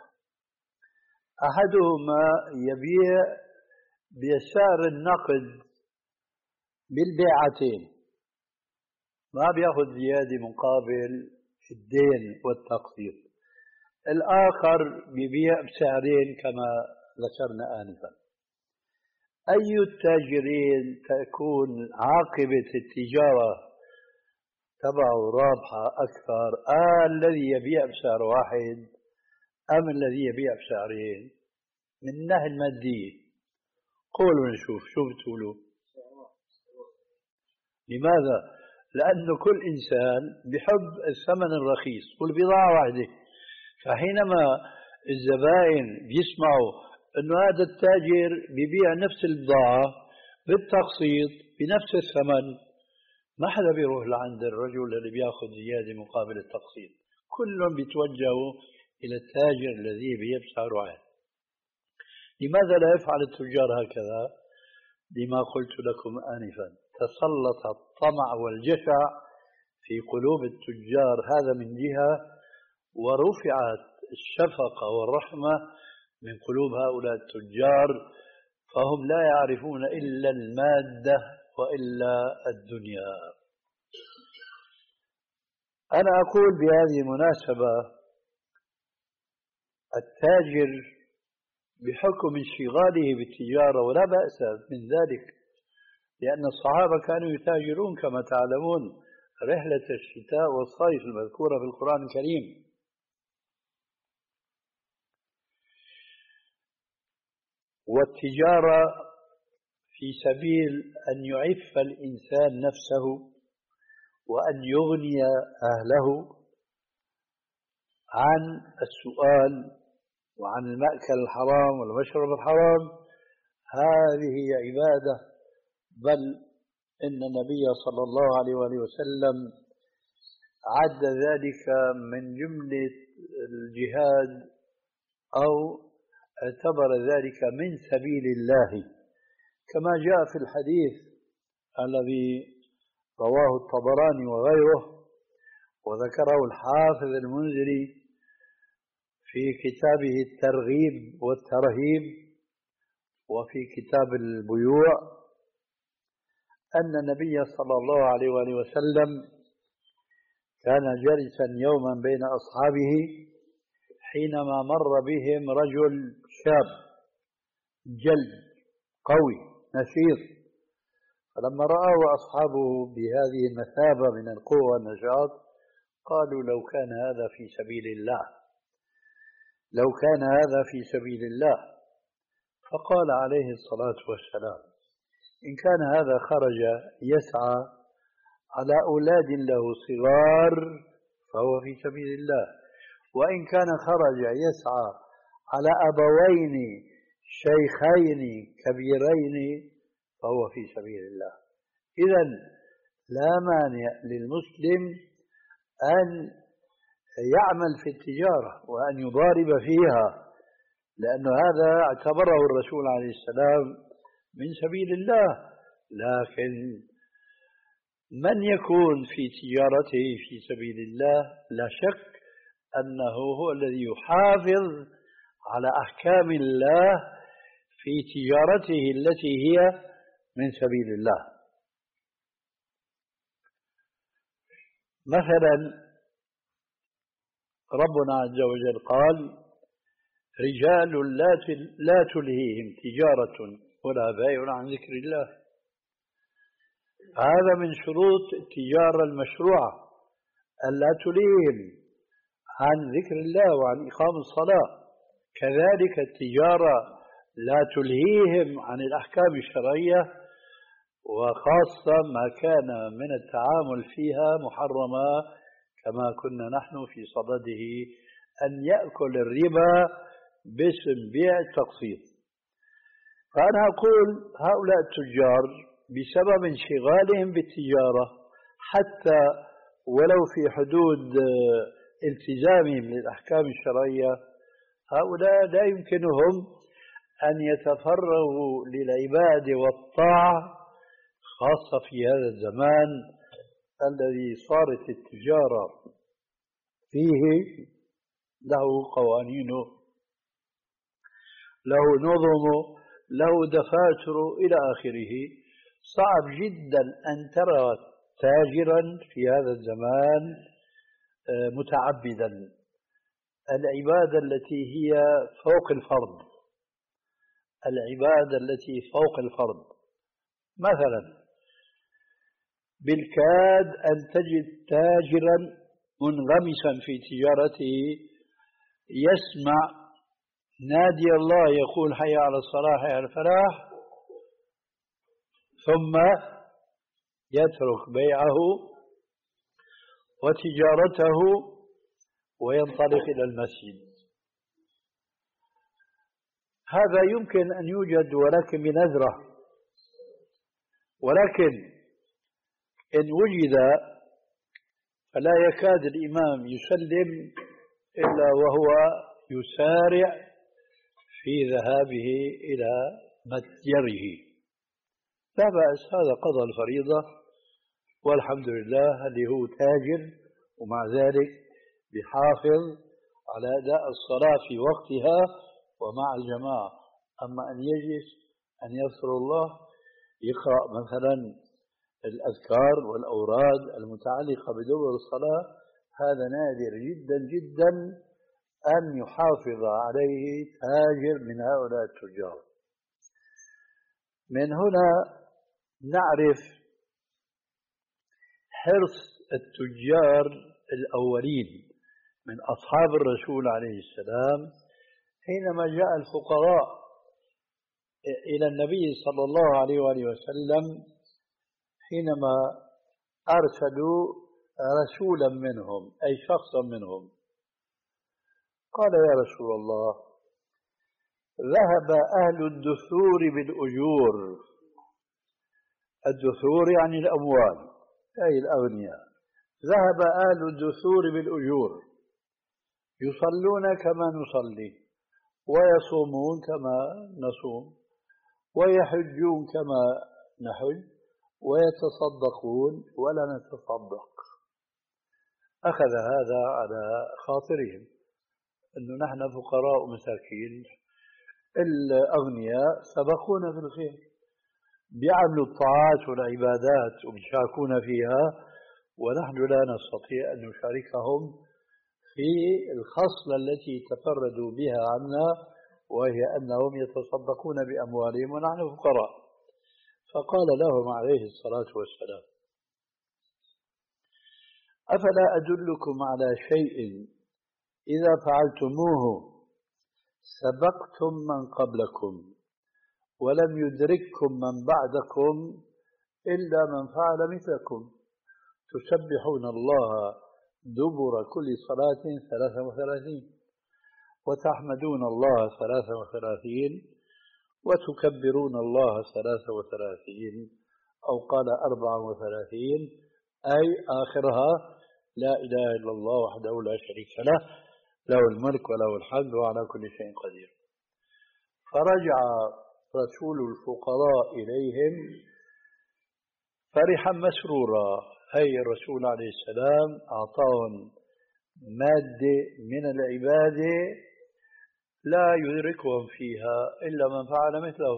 أحدهما يبيع بسعر النقد بالبيعتين، ما بياخذ زيادة مقابل الدين والتقسيط، الآخر بيبيع بسعرين كما ذكرنا آنفا. أي التاجرين تكون عاقبة التجارة تبعه رابحة أكثر، آه الذي يبيع بسعر واحد أم الذي يبيع بسعرين؟ من الناحية المادية قولوا نشوف شو بتقولوا. لماذا؟ لأن كل إنسان بحب الثمن الرخيص والبضاعة واحدة، فحينما الزبائن بيسمعوا أنه هذا التاجر بيبيع نفس البضاعة بالتقسيط بنفس الثمن، ما حدا بيروح لعند الرجل اللي بياخذ زيادة مقابل التقسيط، كلهم بيتوجهوا إلى التاجر الذي يبيع بسعر واحد. لماذا لا يفعل التجار هكذا؟ لما قلت لكم آنفا، تسلط الطمع والجشع في قلوب التجار، هذا من جهة، ورفعت الشفقة والرحمة من قلوب هؤلاء التجار، فهم لا يعرفون إلا المادة وإلا الدنيا. أنا أقول بهذه المناسبة التاجر بحكم انشغاله بالتجارة ولا بأس من ذلك، لأن الصحابة كانوا يتاجرون كما تعلمون رحلة الشتاء والصيف المذكورة في القرآن الكريم. والتجارة في سبيل أن يعف الإنسان نفسه وأن يغني أهله عن السؤال وعن المأكل الحرام والمشرب الحرام، هذه عبادة، بل إن النبي صلى الله عليه وآله وسلم عد ذلك من جملة الجهاد أو اعتبر ذلك من سبيل الله، كما جاء في الحديث الذي رواه الطبراني وغيره وذكره الحافظ المنذري في كتابه الترغيب والترهيب وفي كتاب البيوع، أن النبي صلى الله عليه وآله وسلم كان جالسا يوما بين أصحابه حينما مر بهم رجل شاب جلد قوي نشيط، فلما رأوا أصحابه بهذه المثابة من القوة والنشاط قالوا لو كان هذا في سبيل الله، لو كان هذا في سبيل الله. فقال عليه الصلاة والسلام إن كان هذا خرج يسعى على أولاد له صغار فهو في سبيل الله، وإن كان خرج يسعى على أبوين شيخين كبيرين فهو في سبيل الله. إذن لا مانع للمسلم أن يعمل في التجارة وأن يضارب فيها، لأن هذا اعتبره الرسول عليه السلام من سبيل الله. لكن من يكون في تجارته في سبيل الله لا شك أنه هو الذي يحافظ على أحكام الله في تجارته التي هي من سبيل الله. مثلا ربنا عز وجل قال رجال لا تلهيهم تجارة ولا بيع عن ذكر الله، هذا من شروط التجارة المشروعة ألا تلهيهم عن ذكر الله وعن إقام الصلاة. كذلك التجارة لا تلهيهم عن الأحكام الشرعية، وخاصة ما كان من التعامل فيها محرما كما كنا نحن في صدده أن يأكل الربا باسم بيع التقسيط. فأنا أقول هؤلاء التجار بسبب انشغالهم بالتجارة حتى ولو في حدود التزامهم للأحكام الشرعية، هؤلاء لا يمكنهم أن يتفرغوا للعبادة والطاعة، خاصة في هذا الزمان الذي صارت التجارة فيه له قوانينه، له نظمه، له دفاتر إلى آخره. صعب جدا أن ترى تاجرا في هذا الزمان متعبدا. العبادة التي هي فوق الفرض، العبادة التي فوق الفرض، مثلا بالكاد أن تجد تاجرا منغمسا في تجارته يسمع نادي الله يقول حي على الصلاة حي على الفلاح، ثم يترك بيعه وتجارته وينطلق إلى المسجد. هذا يمكن أن يوجد ولكن بنذرة، ولكن إن وجد فلا يكاد الإمام يسلم إلا وهو يسارع في ذهابه إلى متجره. لا بأس، هذا قضى الفريضة والحمد لله، اللي هو تاجر ومع ذلك بحافظ على أداء الصلاة في وقتها ومع الجماعة. أما أن يجلس أن يذكر الله يقرأ مثلا الأذكار والأوراد المتعلقة بدور الصلاة، هذا نادر جدا جدا أن يحافظ عليه تاجر من هؤلاء التجار. من هنا نعرف حرص التجار الأولين من أصحاب الرسول عليه السلام حينما جاء الفقراء إلى النبي صلى الله عليه وآله وسلم، حينما أرسلوا رسولا منهم أي شخصا منهم، قال يا رسول الله ذهب أهل الدثور بالأجور. الدثور يعني الأموال أي الأغنياء. ذهب أهل الدثور بالأجور، يصلون كما نصلي ويصومون كما نصوم ويحجون كما نحج ويتصدقون ولا نتصدق. أخذ هذا على خاطرهم أنه نحن فقراء ومساكين، الأغنياء سبقونا في الخير، بيعملوا الطاعات والعبادات وبيشاركون فيها، ونحن لا نستطيع أن نشاركهم في الخصلة التي تفردوا بها عنا، وهي أنهم يتصدقون بأموالهم ونحن فقراء. فقال لهم عليه الصلاة والسلام أفلا أدلكم على شيء إذا فعلتموه سبقتم من قبلكم ولم يدرككم من بعدكم إلا من فعل مثلكم، تسبحون الله دبر كل صلاة ثلاثة وثلاثين، وتحمدون الله ثلاثة وثلاثين، وتكبرون الله ثلاثة وثلاثين، أو قال أربعة وثلاثين، أي آخرها لا إله إلا الله وحده لا شريك له، له الملك وله الحمد وعلى كل شيء قدير. فرجع رسول الفقراء إليهم فرحا مسرورا. هي الرسول عليه السلام أعطاهم مادة من العبادة لا يدركهم فيها إلا من فعل مثله.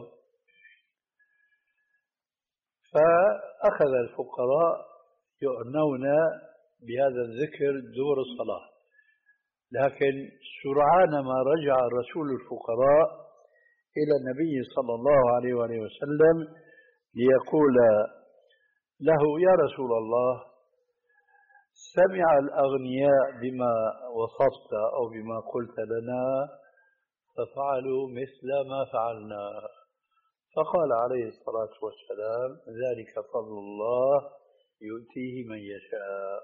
فأخذ الفقراء يعنون بهذا الذكر دور الصلاة، لكن سرعان ما رجع رسول الفقراء إلى النبي صلى الله عليه وآله وسلم ليقول له يا رسول الله سمع الأغنياء بما وصفت أو بما قلت لنا ففعلوا مثل ما فعلنا. فقال عليه الصلاة والسلام ذلك فضل الله يؤتيه من يشاء.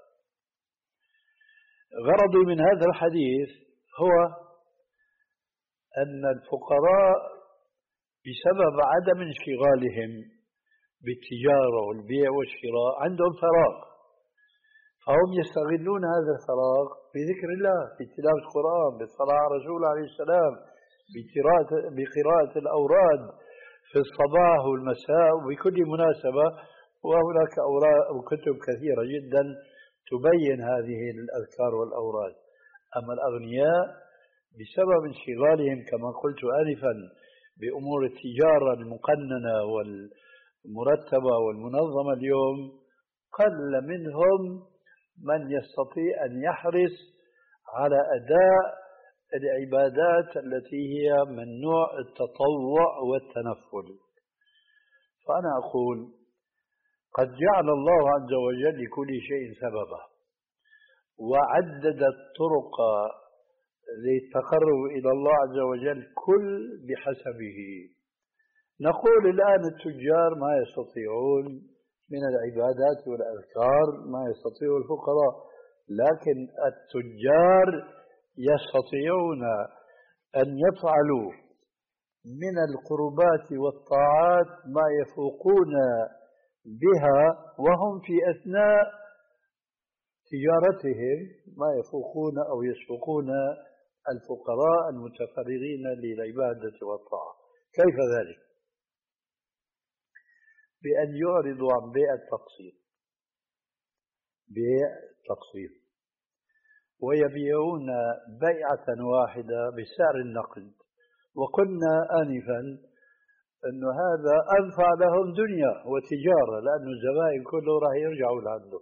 غرضي من هذا الحديث هو أن الفقراء بسبب عدم انشغالهم بالتجارة والبيع والشراء عندهم فراغ، فهم يستغلون هذا الفراغ بذكر الله، بتلاوة القرآن، بالصلاة على الرسول عليه السلام، بقراءة الأوراد في الصباح والمساء وبكل مناسبة. وهناك أوراق وكتب كثيرة جدا تبين هذه الأذكار والأوراد. أما الأغنياء بسبب انشغالهم كما قلت آنفا بأمور التجارة المقننة والمرتبة والمنظمة اليوم، قل منهم من يستطيع أن يحرص على أداء العبادات التي هي من نوع التطوع والتنفل. فأنا أقول قد جعل الله عز وجل لكل شيء سببا، وعدد الطرق للتقرب إلى الله عز وجل كل بحسبه. نقول الآن التجار ما يستطيعون من العبادات والأذكار ما يستطيع الفقراء، لكن التجار يستطيعون أن يفعلوا من القربات والطاعات ما يفوقون بها وهم في أثناء تجارتهم ما يفوقون أو يسبقون الفقراء المتفرغين للعبادة والطاعة. كيف ذلك؟ بأن يعرضوا عن بيع التقسيط، بيع التقسيط ويبيعون بيعة واحدة بسعر النقد. وقلنا آنفا أن هذا أنفع لهم دنيا وتجارة، لأن الزبائن كله راح يرجعوا لعنده.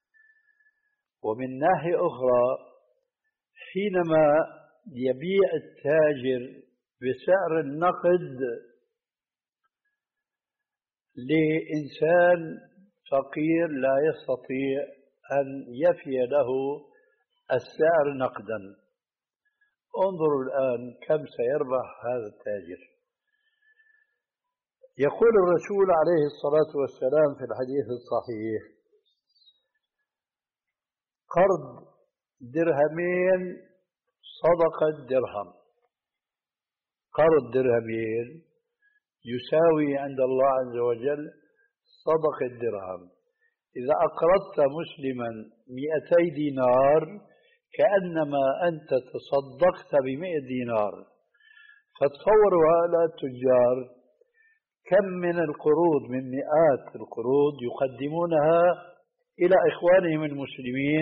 ومن ناحية أخرى حينما يبيع التاجر بسعر النقد لإنسان فقير لا يستطيع أن يفي له السعر نقدا، انظروا الآن كم سيربح هذا التاجر. يقول الرسول عليه الصلاة والسلام في الحديث الصحيح: قرض درهمين صدقة درهم. قرض درهمين يساوي عند الله عز وجل صدقة درهم. إذا أقرضت مسلما مئتي دينار كأنما أنت تصدقت بمئة دينار. فتصوروا هؤلاء التجار كم من القروض، من مئات القروض يقدمونها إلى إخوانهم المسلمين،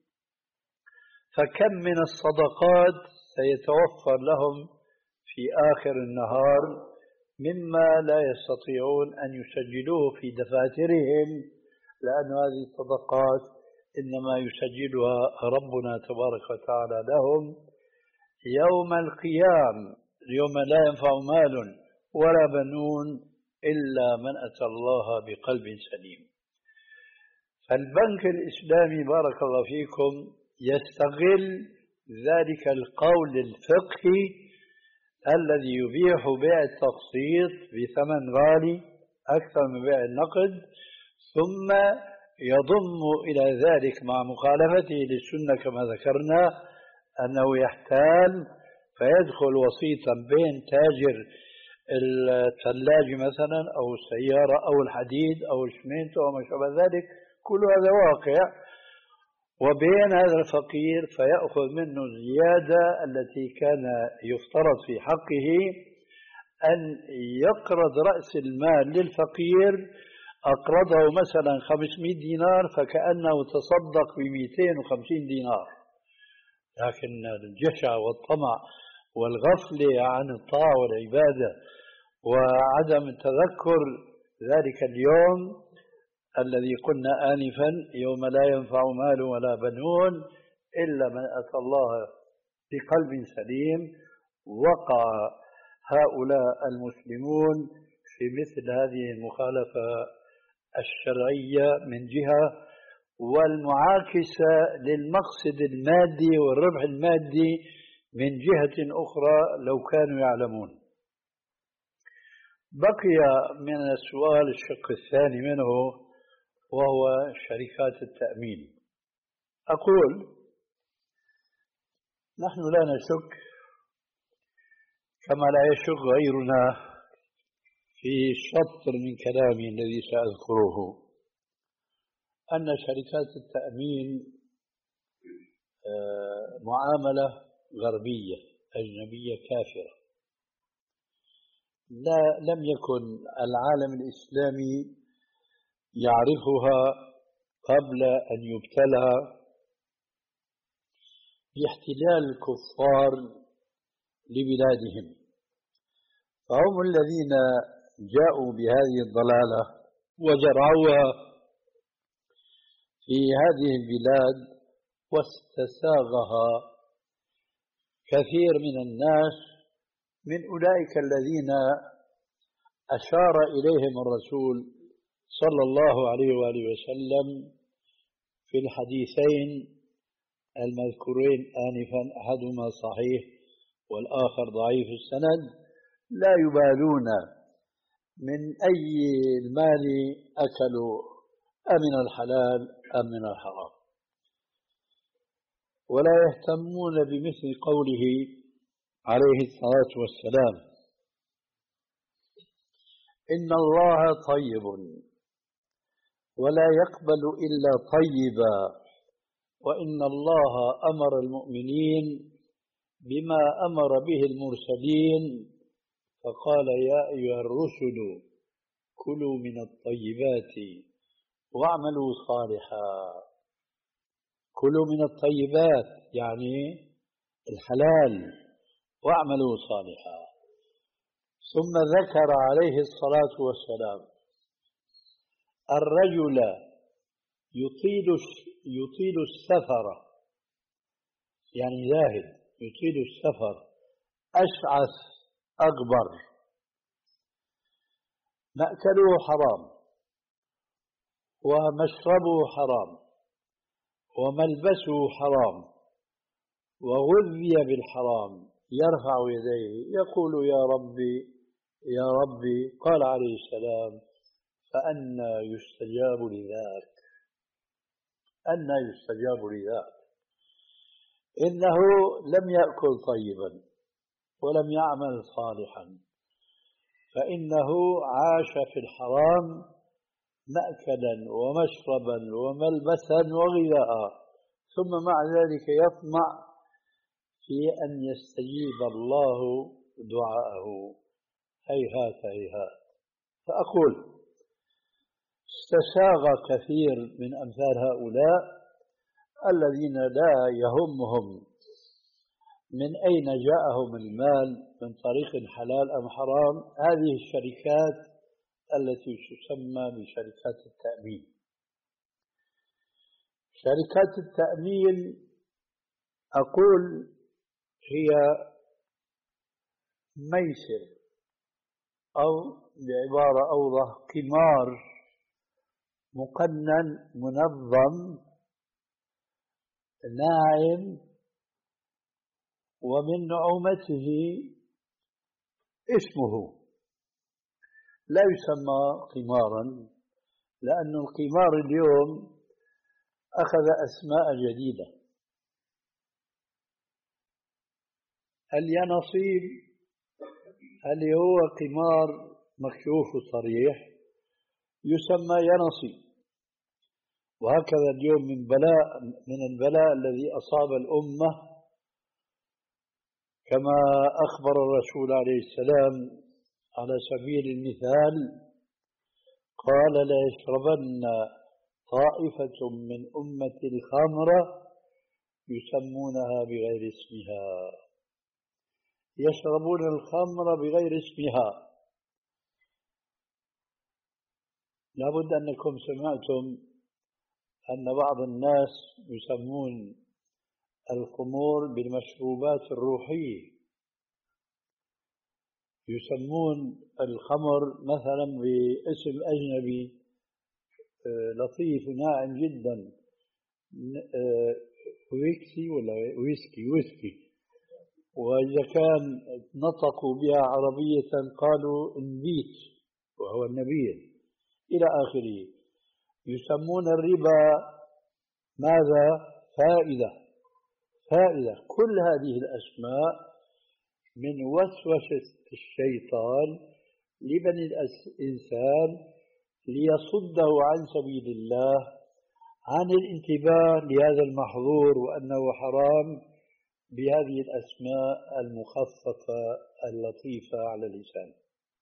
فكم من الصدقات سيتوفر لهم في آخر النهار مما لا يستطيعون أن يسجلوه في دفاترهم، لأن هذه الصدقات إنما يسجلها ربنا تبارك وتعالى لهم يوم القيامة، يوم لا ينفع مال ولا بنون إلا من أتى الله بقلب سليم. فالبنك الإسلامي بارك الله فيكم يستغل ذلك القول الفقهي الذي يبيح بيع التقسيط بثمن غالي أكثر من بيع النقد، ثم يضم إلى ذلك مع مخالفته للسنة كما ذكرنا أنه يحتال فيدخل وسيطا بين تاجر الثلاج مثلا أو السيارة أو الحديد أو الشمينتو أو ما شابه ذلك، كل هذا واقع، وبين هذا الفقير فيأخذ منه الزيادة التي كان يفترض في حقه أن يقرض رأس المال للفقير. أقرضه مثلا خمسمائة دينار فكأنه تصدق بمئتين وخمسين دينار، لكن الجشع والطمع والغفلة عن الطاعة والعبادة وعدم التذكر ذلك اليوم الذي قلنا آنفا يوم لا ينفع مال ولا بنون إلا من أتى الله بقلب سليم، وقع هؤلاء المسلمون في مثل هذه المخالفة الشرعية من جهة، والمعاكسة للمقصد المادي والربح المادي من جهة أخرى لو كانوا يعلمون. بقي من السؤال الشق الثاني منه وهو شركات التأمين. أقول نحن لا نشك كما لا يشك غيرنا في شطر من كلامي الذي سأذكره أن شركات التأمين معاملة غربية أجنبية كافرة. لا لم يكن العالم الإسلامي يعرفها قبل أن يبتلى باحتلال الكفار لبلادهم، فهم الذين جاءوا بهذه الضلالة وجرعوها في هذه البلاد، واستساغها كثير من الناس من أولئك الذين أشار إليهم الرسول صلى الله عليه وآله وسلم في الحديثين المذكورين آنفا، أحدهما صحيح والآخر ضعيف السند، لا يبالون من أي المال أكلوا، أمن الحلال أم من الحرام، ولا يهتمون بمثل قوله عليه الصلاة والسلام: إن الله طيب ولا يقبل إلا طيبا، وإن الله أمر المؤمنين بما أمر به المرسلين، فقال: يا أيها الرسل كلوا من الطيبات واعملوا صالحا. كلوا من الطيبات يعني الحلال، واعملوا صالحا. ثم ذكر عليه الصلاة والسلام الرجل يطيل يطيل السفر، يعني زاهد يطيل السفر، أشعث أغبر، مأكله حرام ومشربه حرام وملبسه حرام وغذي بالحرام، يرفع يديه يقول: يا ربي يا ربي. قال عليه السلام: فأنى يستجاب لذاك، أنى يستجاب لذاك، إنه لم يأكل طيبا ولم يعمل صالحا، فإنه عاش في الحرام مأكلا ومشربا وملبسا وغذاء، ثم مع ذلك يطمع في أن يستجيب الله دعاءه. هيهات هيهات. فأقول: استساغ كثير من أمثال هؤلاء الذين لا يهمهم من أين جاءهم المال، من طريق حلال أم حرام، هذه الشركات التي تسمى بشركات التأمين. شركات التأمين أقول هي ميسر، أو بعبارة أوضح قمار مقنن منظم ناعم، ومن نعومته اسمه، لا يسمى قمارا، لأن القمار اليوم أخذ أسماء جديدة. اليانصيب اللي هو قمار مكشوف وصريح يسمى يانصيب. وهكذا اليوم من بلاء من البلاء الذي أصاب الأمة، كما أخبر الرسول عليه السلام على سبيل المثال، قال: لا يشربن طائفة من أمة الخمر يسمونها بغير اسمها، يشربون الخمر بغير اسمها. لابد أنكم سمعتم أن بعض الناس يسمون الخمور بالمشروبات الروحية، يسمون الخمر مثلا باسم أجنبي لطيف ناعم جدا، ويكسي ولا ويسكي ويسكي، وإذا كان نطقوا بها عربية قالوا انبيت وهو النبيذ إلى آخره. يسمون الربا ماذا؟ فائدة. فائدة. كل هذه الأسماء من وسوسة الشيطان لبني الإنسان ليصده عن سبيل الله، عن الانتباه لهذا المحظور وأنه حرام، بهذه الأسماء المخففة اللطيفة على اللسان.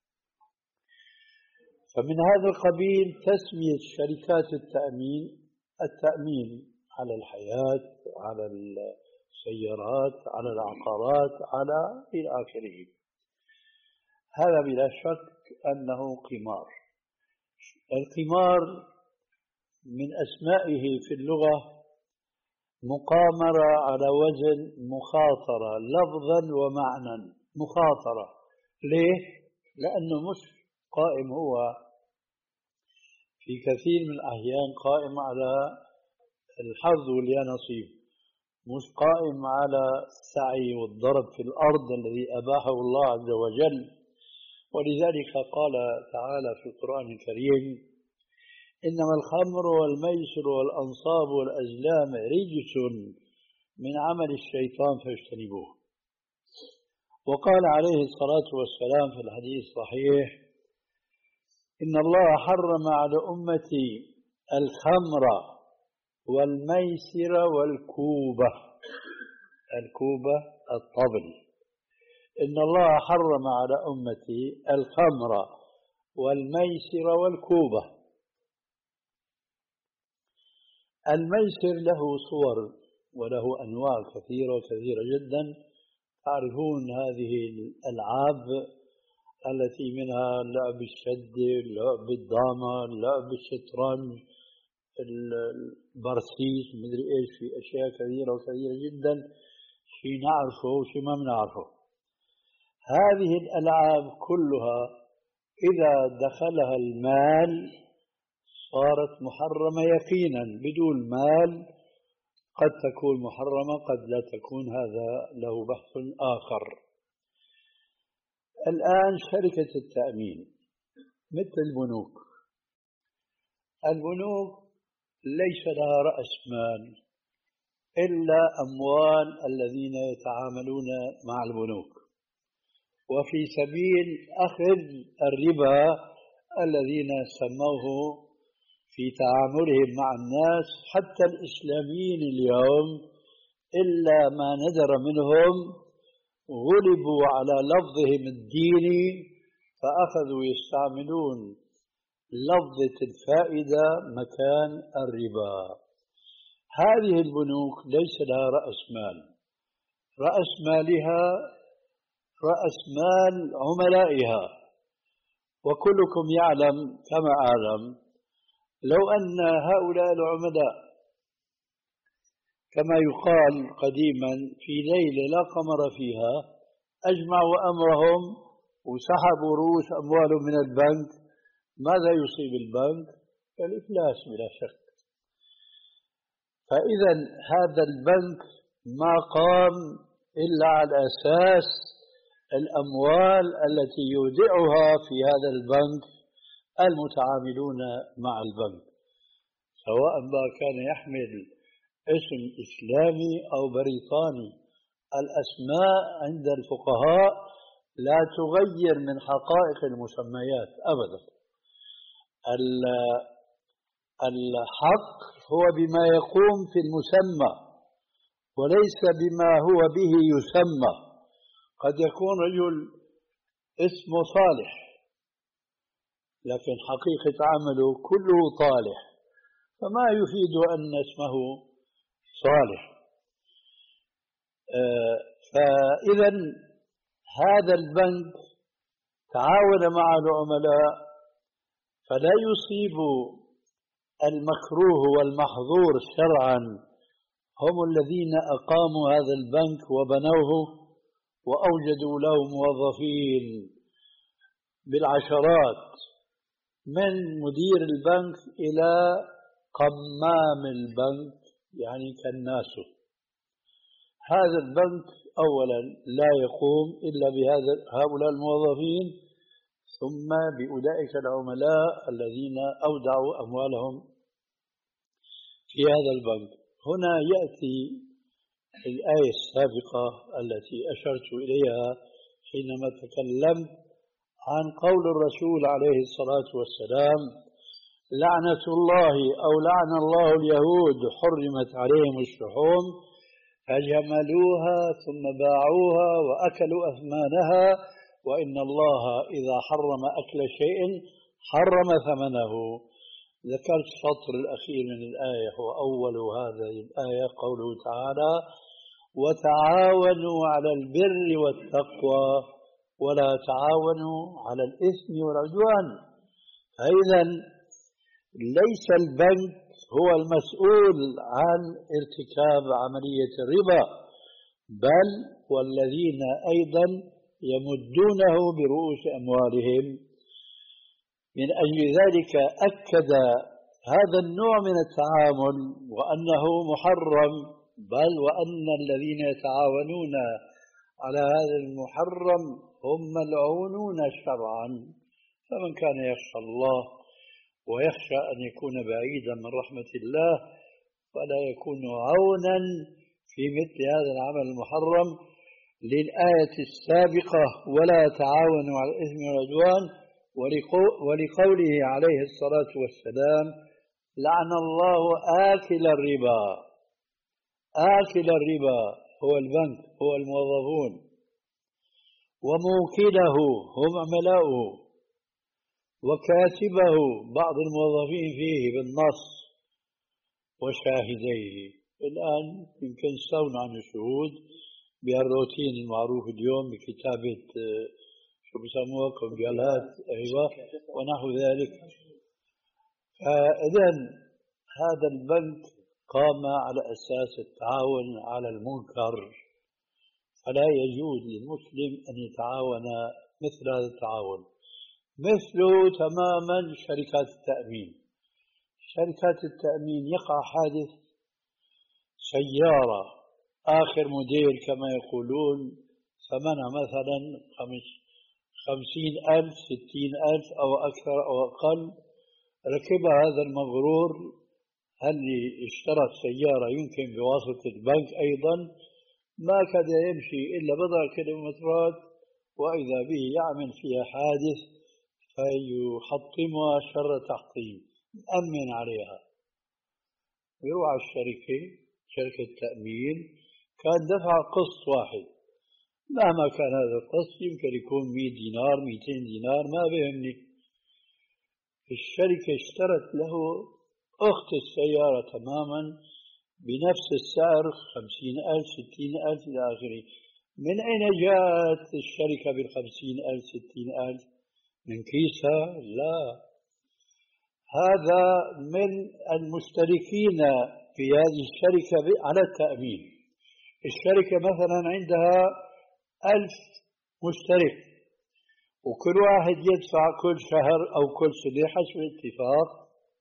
فمن هذا القبيل تسمية شركات التأمين التأمين على الحياة، على السيارات، على العقارات، على إلى آخره. هذا بلا شك أنه قمار. القمار من أسمائه في اللغة مقامرة على وزن مخاطرة لفظا ومعنى. مخاطرة ليه؟ لأنه مش قائم هو في كثير من الأحيان قائم على الحظ واليانصيب، مش قائم على السعي والضرب في الأرض الذي أباحه الله عز وجل. ولذلك قال تعالى في القرآن الكريم: إنما الخمر والميسر والأنصاب والأزلام رجس من عمل الشيطان فاجتنبوه. وقال عليه الصلاة والسلام في الحديث الصحيح: إن الله حرم على أمتي الخمر والميسر والكوبة. الكوبة الطبل. إن الله حرم على أمتي الخمر والميسر والكوبة. الميسر له صور وله أنواع كثيرة كثيرة جدا. تعرفون هذه الألعاب التي منها لعب الشد، لعب الدامة، لعب الشطرنج، البرسيس، مدري إيش، في أشياء كثيرة وكثيرة جدا، شيء نعرفه وشيء ما بنعرفه. هذه الألعاب كلها إذا دخلها المال صارت محرمة يقينا. بدون مال قد تكون محرمة، قد لا تكون، هذا له بحث آخر. الآن شركة التأمين مثل البنوك. البنوك ليس لها رأس مال إلا أموال الذين يتعاملون مع البنوك، وفي سبيل أخذ الربا الذين سموه في تعاملهم مع الناس. حتى الإسلاميين اليوم إلا ما ندر منهم غلبوا على لفظهم الديني فأخذوا يستعملون لفظة الفائدة مكان الربا. هذه البنوك ليس لها رأس مال. رأس مالها رأس مال عملائها. وكلكم يعلم كما أعلم لو أن هؤلاء العملاء كما يقال قديما في ليلة لا قمر فيها أجمعوا أمرهم وسحبوا رؤوس أموالهم من البنك، ماذا يصيب البنك؟ الإفلاس بلا شك. فإذا هذا البنك ما قام إلا على أساس الأموال التي يودعها في هذا البنك المتعاملون مع البنك، سواء ما كان يحمل اسم إسلامي أو بريطاني. الأسماء عند الفقهاء لا تغير من حقائق المسميات أبدا. الحق هو بما يقوم في المسمى وليس بما هو به يسمى. قد يكون رجل اسمه صالح لكن حقيقة عمله كله طالح، فما يفيد أن اسمه صالح. آه فإذا هذا البنك تعاون مع العملاء فلا يصيب المكروه والمحظور شرعا. هم الذين أقاموا هذا البنك وبنوه وأوجدوا له موظفين بالعشرات، من مدير البنك إلى قمام البنك يعني كالناسه. هذا البنك أولا لا يقوم إلا بهذا هؤلاء الموظفين، ثم بأولئك العملاء الذين أودعوا أموالهم في هذا البنك. هنا يأتي الآية السابقة التي أشرت إليها حينما تكلمت عن قول الرسول عليه الصلاة والسلام: لعنة الله أو لعن الله اليهود حرمت عليهم الشحوم فجملوها ثم باعوها وأكلوا أثمانها، وإن الله إذا حرم أكل شيء حرم ثمنه. ذكرت السطر الأخير من الآية هو أول هذه الآية قوله تعالى وتعاونوا على البر والتقوى ولا تعاونوا على الإثم والعدوان. فإذا ليس البنك هو المسؤول عن ارتكاب عملية الربا، بل والذين أيضا يمدونه برؤوس أموالهم. من أجل ذلك أكد هذا النوع من التعامل وأنه محرم، بل وأن الذين يتعاونون على هذا المحرم هم ملعونون شرعا. فمن كان يخشى الله ويخشى أن يكون بعيدا من رحمة الله فلا يكون عونا في مثل هذا العمل المحرم للآية السابقة ولا تعاونوا على الإثم والعدوان، ولقوله عليه الصلاة والسلام لعن الله آكل الربا. آكل الربا هو البنك، هو الموظفون، وموكله هم عملاؤه، وكاتبه بعض الموظفين فيه بالنص، وشاهديه. الآن يمكن استغنوا عن الشهود بهالروتين المعروف اليوم بكتابة شو بسموها كمبيالات، أيوة، ونحو ذلك. فإذن هذا البنك قام على أساس التعاون على المنكر، فلا يجوز للمسلم أن يتعاون مثل هذا التعاون. مثله تماما شركات التأمين. شركات التأمين يقع حادث سيارة آخر موديل كما يقولون ثمنها مثلا خمسين ألف ستين ألف أو أكثر أو أقل، ركبها هذا المغرور هل اشترى السيارة يمكن بواسطة البنك أيضا، ما كاد يمشي إلا بضع كيلومترات وإذا به يعمل فيها حادث فيحطمها شر تحطيم، يأمن عليها. يروح على الشركة، شركة تأمين، كان دفع قسط واحد، مهما كان هذا القسط يمكن يكون مئة دينار مئتين دينار ما بيهمني. الشركة اشترت له أخت السيارة تماما بنفس السعر خمسين ألف ستين ألف إلى آخره. من أين جاءت الشركة بالخمسين ألف ستين ألف؟ من كيسها؟ لا، هذا من المشتركين في هذه الشركة على التأمين. الشركة مثلا عندها ألف مشترك، وكل واحد يدفع كل شهر أو كل سنة حسب الاتفاق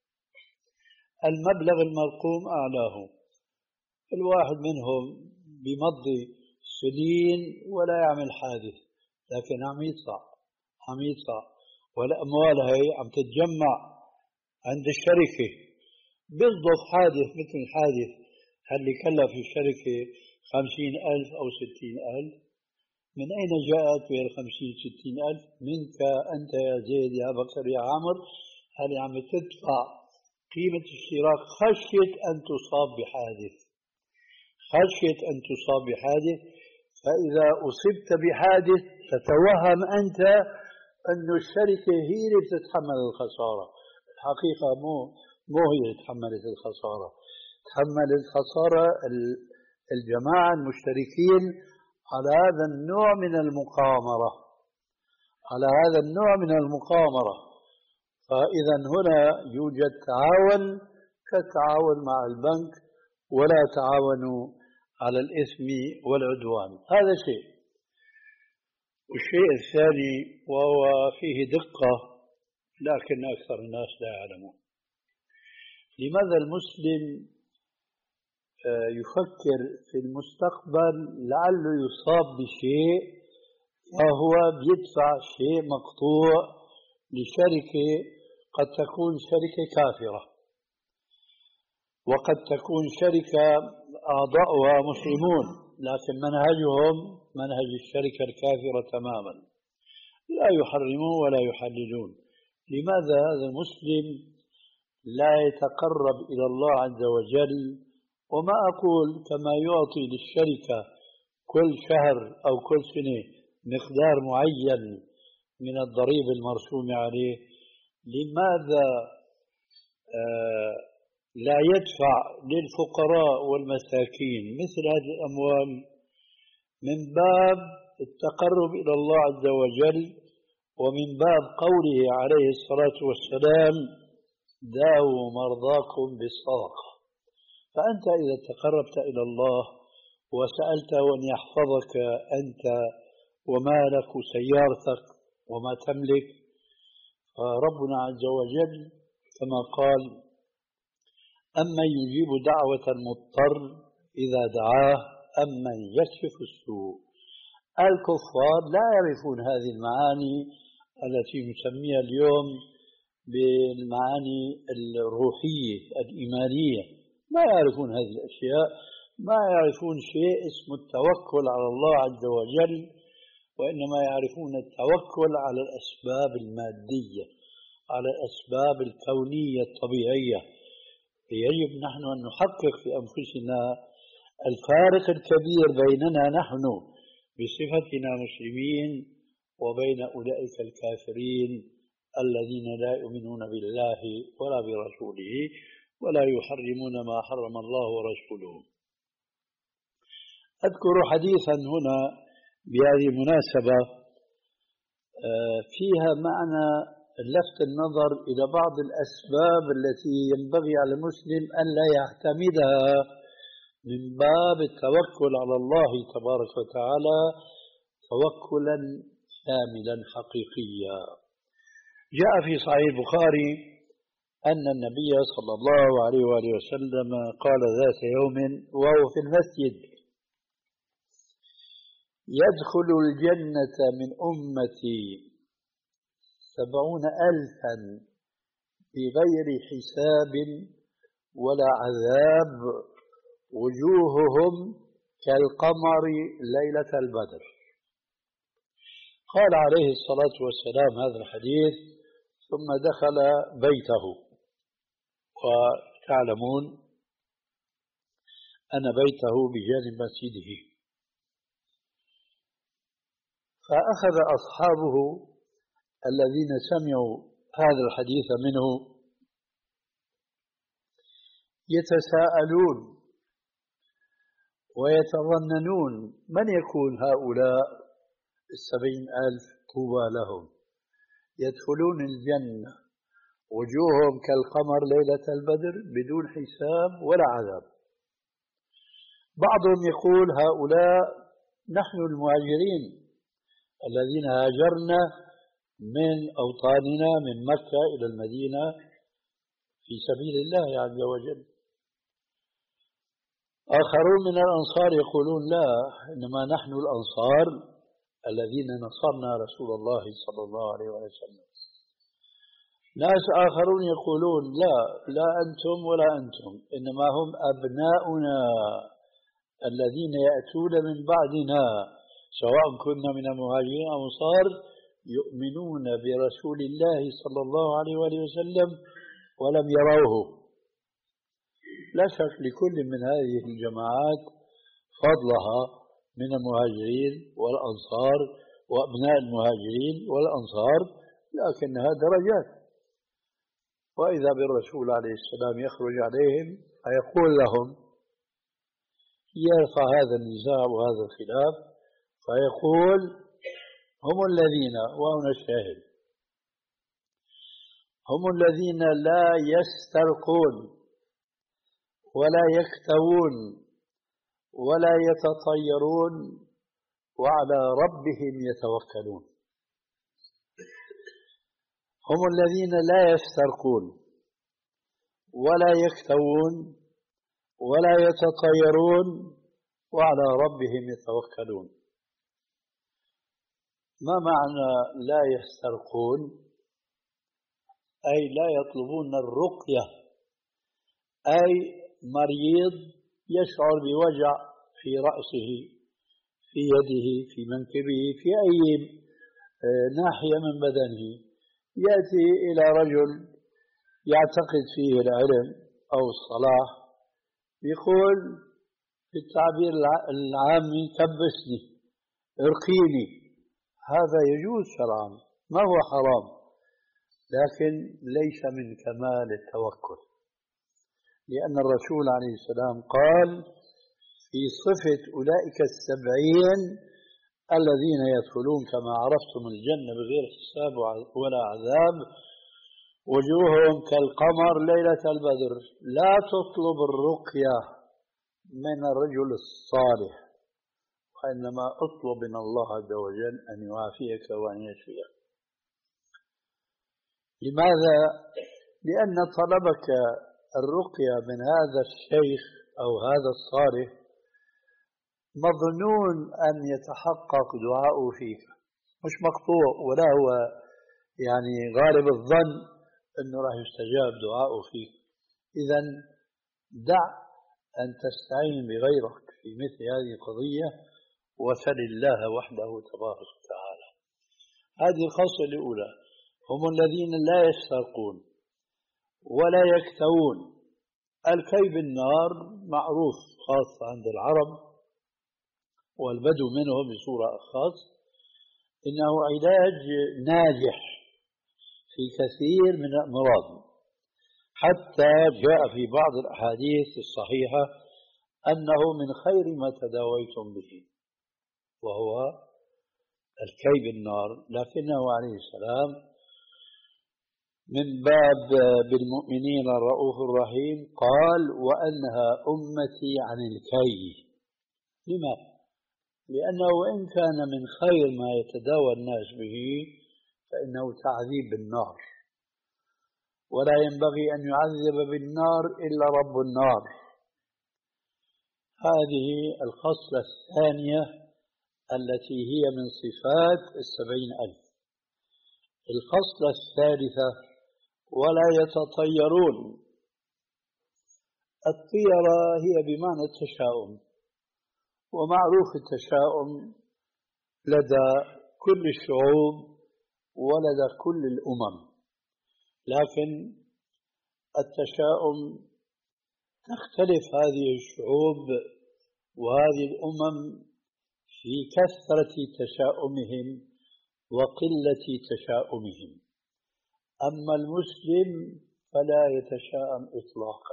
المبلغ المرقوم أعلاه. الواحد منهم بمضي سنين ولا يعمل حادث، لكن عم يدفع عم يدفع والأموال هي عم تتجمع عند الشركة. بيصدف حادث مثل الحادث اللي كلف الشركة خمسين ألف أو ستين ألف. من أين جاءت بها الخمسين ستين ألف؟ منك أنت يا زيد يا بكر يا عمر، هل عم تدفع قيمة اشتراك خشية أن تصاب بحادث، خشية أن تصاب بحادث. فإذا أصبت بحادث تتوهم أنت أن الشركة هي اللي تتحمل الخسارة. الحقيقة مو مو هي اللي تحملت الخسارة، تحمل الخسارة الجماعة المشتركين على هذا النوع من المقامرة، على هذا النوع من المقامرة. فإذا هنا يوجد تعاون كالتعاون مع البنك، ولا تعاونوا على الإثم والعدوان. هذا شيء. والشيء الثاني وهو فيه دقة لكن أكثر الناس لا يعلمون، لماذا المسلم يفكر في المستقبل لعله يصاب بشيء فهو بيدفع شيء مقطوع لشركة قد تكون شركة كافرة، وقد تكون شركة أعضاؤها مسلمون لكن منهجهم منهج الشركة الكافرة تماما، لا يحرمون ولا يحللون. لماذا هذا المسلم لا يتقرب إلى الله عز وجل؟ وما أقول كما يعطي للشركة كل شهر أو كل سنة مقدار معين من الضريبة المرسومة عليه، لماذا لا يدفع للفقراء والمساكين مثل هذه الأموال من باب التقرب إلى الله عز وجل، ومن باب قوله عليه الصلاة والسلام: داووا مرضاكم بالصدقة. فأنت إذا تقربت إلى الله وسألته أن يحفظك أنت ومالك وسيارتك وما تملك، فربنا عز وجل كما قال: أمن يجيب دعوة المضطر إذا دعاه أمن يكشف السوء. الكفار لا يعرفون هذه المعاني التي نسميها اليوم بالمعاني الروحية الإيمانية، ما يعرفون هذه الأشياء، ما يعرفون شيء اسمه التوكل على الله عز وجل، وإنما يعرفون التوكل على الأسباب المادية، على الأسباب الكونية الطبيعية. يجب نحن أن نحقق في أنفسنا الفارق الكبير بيننا نحن بصفتنا مسلمين وبين أولئك الكافرين الذين لا يؤمنون بالله ولا برسوله ولا يحرمون ما حرم الله ورسوله. أذكر حديثا هنا بهذه المناسبة فيها معنى لفت النظر إلى بعض الأسباب التي ينبغي على المسلم أن لا يعتمدها من باب التوكل على الله تبارك وتعالى توكلا كاملا حقيقيا. جاء في صحيح البخاري أن النبي صلى الله عليه وآله وسلم قال ذات يوم وهو في المسجد: يدخل الجنة من أمتي سبعون ألفا بغير حساب ولا عذاب، وجوههم كالقمر ليلة البدر. قال عليه الصلاة والسلام هذا الحديث ثم دخل بيته، وتعلمون أن بيته بجانب مسجده، فأخذ أصحابه الذين سمعوا هذا الحديث منه يتساءلون ويتظننون من يكون هؤلاء السبعين ألف طوبى لهم يدخلون الجنة وجوههم كالقمر ليلة البدر بدون حساب ولا عذاب. بعضهم يقول هؤلاء نحن المهاجرين الذين هاجرنا من أوطاننا من مكة إلى المدينة في سبيل الله عز وجل. آخرون من الأنصار يقولون لا، إنما نحن الأنصار الذين نصرنا رسول الله صلى الله عليه وسلم. ناس آخرون يقولون لا لا أنتم ولا أنتم، إنما هم أبناؤنا الذين يأتون من بعدنا سواء كنا من المهاجرين أو الأنصار يؤمنون برسول الله صلى الله عليه وآله وسلم ولم يروه. لا شك لكل من هذه الجماعات فضلها من المهاجرين والأنصار وأبناء المهاجرين والأنصار، لكنها درجات. وإذا بالرسول عليه السلام يخرج عليهم فيقول لهم، يرفع هذا النزاع وهذا الخلاف فيقول هم الذين، وهنا الشاهد، هم الذين لا يسترقون ولا يكتوون ولا يتطيرون وعلى ربهم يتوكلون. هم الذين لا يسترقون ولا يكتوون ولا يتطيرون وعلى ربهم يتوكلون. ما معنى لا يسترقون؟ أي لا يطلبون الرقية، أي مريض يشعر بوجع في رأسه في يده في منكبه في أي ناحية من بدنه، يأتي إلى رجل يعتقد فيه العلم أو الصلاح يقول في التعبير العامي كبسني ارقيني. هذا يجوز شرعا، ما هو حرام. لكن ليس من كمال التوكل، لأن الرسول عليه السلام قال في صفة أولئك السبعين الذين يدخلون كما عرفتم الجنة بغير حساب ولا عذاب، وجوههم كالقمر ليلة البدر. لا تطلب الرقية من الرجل الصالح، وإنما اطلب من الله عز وجل أن يعافيك وأن يشفيك. لماذا؟ لأن طلبك الرقية من هذا الشيخ أو هذا الصالح مظنون أن يتحقق دعاؤه فيك، مش مقطوع، ولا هو يعني غالب الظن أنه راح يستجاب دعاؤه فيك. إذن دع أن تستعين بغيرك في مثل هذه القضية، وسل الله وحده تبارك وتعالى. هذه الخاصة الأولى، هم الذين لا يسترقون ولا يكتوون. الكي بالنار معروف خاص عند العرب والبدو منهم بصورة خاصة، إنه علاج ناجح في كثير من الأمراض، حتى جاء في بعض الأحاديث الصحيحة أنه من خير ما تداويتم به، وهو الكي بالنار. لكنه عليه السلام من باب بالمؤمنين الرؤوف الرحيم قال وأنهى أمتي عن الكي. لماذا؟ لأنه وإن كان من خير ما يتداوى الناس به فإنه تعذيب بالنار، ولا ينبغي أن يعذب بالنار إلا رب النار. هذه الخصلة الثانية التي هي من صفات السبعين ألف. الخصلة الثالثة ولا يتطيرون. الطيرة هي بمعنى التشاؤم، ومعروف التشاؤم لدى كل الشعوب ولدى كل الأمم، لكن التشاؤم تختلف هذه الشعوب وهذه الأمم في كثرة تشاؤمهم وقلة تشاؤمهم. أما المسلم فلا يتشاءم إطلاقا.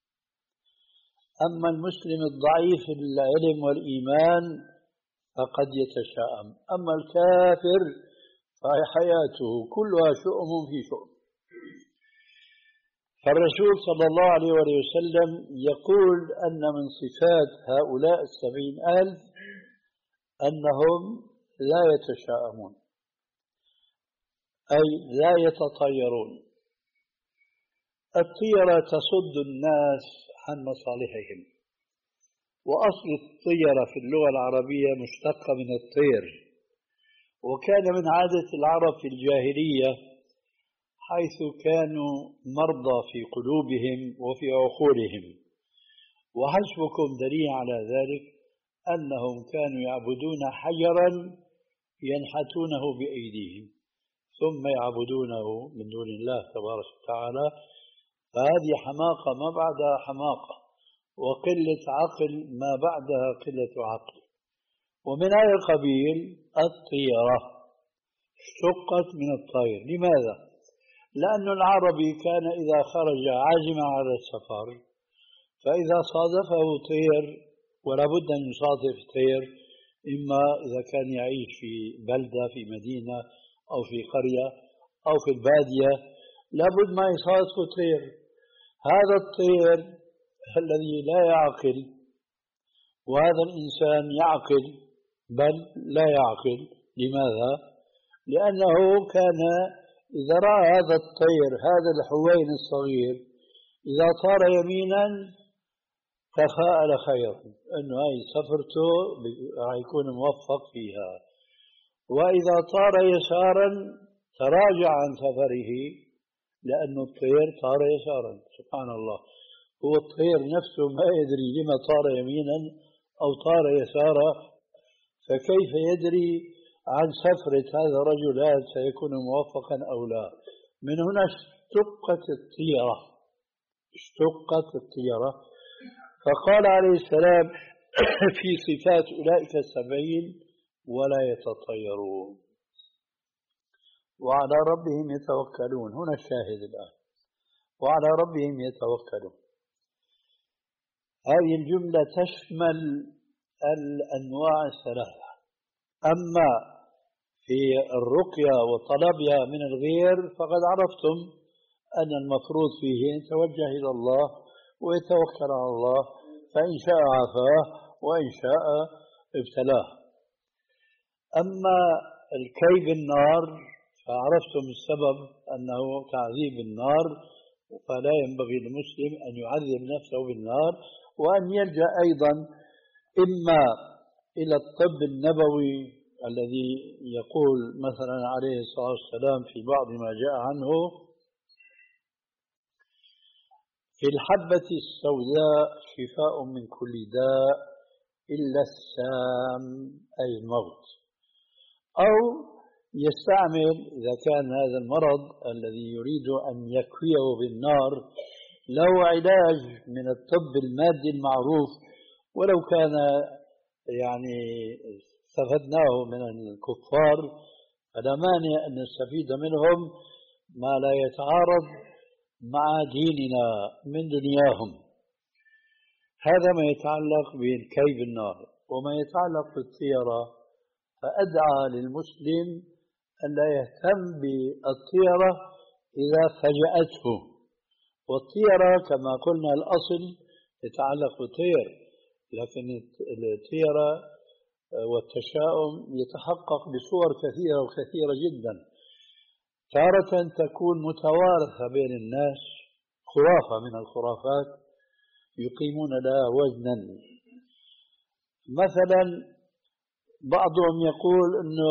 أما المسلم الضعيف العلم والإيمان فقد يتشاءم، أما الكافر فحياته كلها شؤم في شؤم. فالرسول صلى الله عليه وسلم يقول أن من صفات هؤلاء السبعين ألف أنهم لا يتشاءمون، أي لا يتطيرون. الطيرة تصد الناس عن مصالحهم، وأصل الطيرة في اللغة العربية مشتقة من الطير، وكان من عادة العرب في الجاهلية حيث كانوا مرضى في قلوبهم وفي عقولهم. وحسبكم دليل على ذلك أنهم كانوا يعبدون حجرا ينحتونه بأيديهم ثم يعبدونه من دون الله تبارك وتعالى. فهذه حماقة ما بعدها حماقة، وقلة عقل ما بعدها قلة عقل. ومن هذا القبيل الطيرة اشتقت من الطير. لماذا؟ لأن العربي كان إذا خرج عازما على السفر فإذا صادفه طير، ولا بد أن يصادف طير، إما إذا كان يعيش في بلدة في مدينة أو في قرية أو في البادية لابد ما يصادف طير. هذا الطير الذي لا يعقل، وهذا الإنسان يعقل بل لا يعقل. لماذا؟ لأنه كان إذا رأى هذا الطير هذا الحوين الصغير إذا طار يمينا تفاءل خيرا أنه هاي سفرته راح يكون موفق فيها، وإذا طار يسارا تراجع عن سفره لأن الطير طار يسارا. سبحان الله، هو الطير نفسه ما يدري لما طار يمينا أو طار يسارا، فكيف يدري عن سفرة هذا الرجل هل سيكون موفقا أو لا؟ من هنا اشتقت الطيرة، اشتقت الطيرة. فقال عليه السلام في صفات أولئك السبعين ولا يتطيرون. وعلى ربهم يتوكلون. هنا الشاهد الآن، وعلى ربهم يتوكلون. هذه الجملة تشمل الأنواع الثلاثة. أما في الرقية وطلبها من الغير فقد عرفتم أن المفروض فيه أن يتوجه إلى الله ويتوكل على الله، فإن شاء عافاه وإن شاء ابتلاه. أما الكي بالنار فعرفتم السبب أنه تعذيب النار، فلا ينبغي للمسلم أن يعذب نفسه بالنار، وأن يلجأ أيضا إما إلى الطب النبوي الذي يقول مثلا عليه الصلاة والسلام في بعض ما جاء عنه: في الحبة السوداء شفاء من كل داء إلا السام أي الموت. أو يستعمل إذا كان هذا المرض الذي يريد أن يكويه بالنار له علاج من الطب المادي المعروف، ولو كان يعني استفدناه من الكفار فلا مانع أن نستفيد منهم ما لا يتعارض مع ديننا من دنياهم. هذا ما يتعلق بالكي بالنار. وما يتعلق بالطيرة فأدعى للمسلم أن لا يهتم بالطيرة إذا فجأته. والطيرة كما قلنا الأصل يتعلق بالطير، لكن الطيرة والتشاؤم يتحقق بصور كثيرة وكثيرة جدا. تارة تكون متوارثة بين الناس، خرافة من الخرافات يقيمون لها وزنا. مثلا بعضهم يقول أنه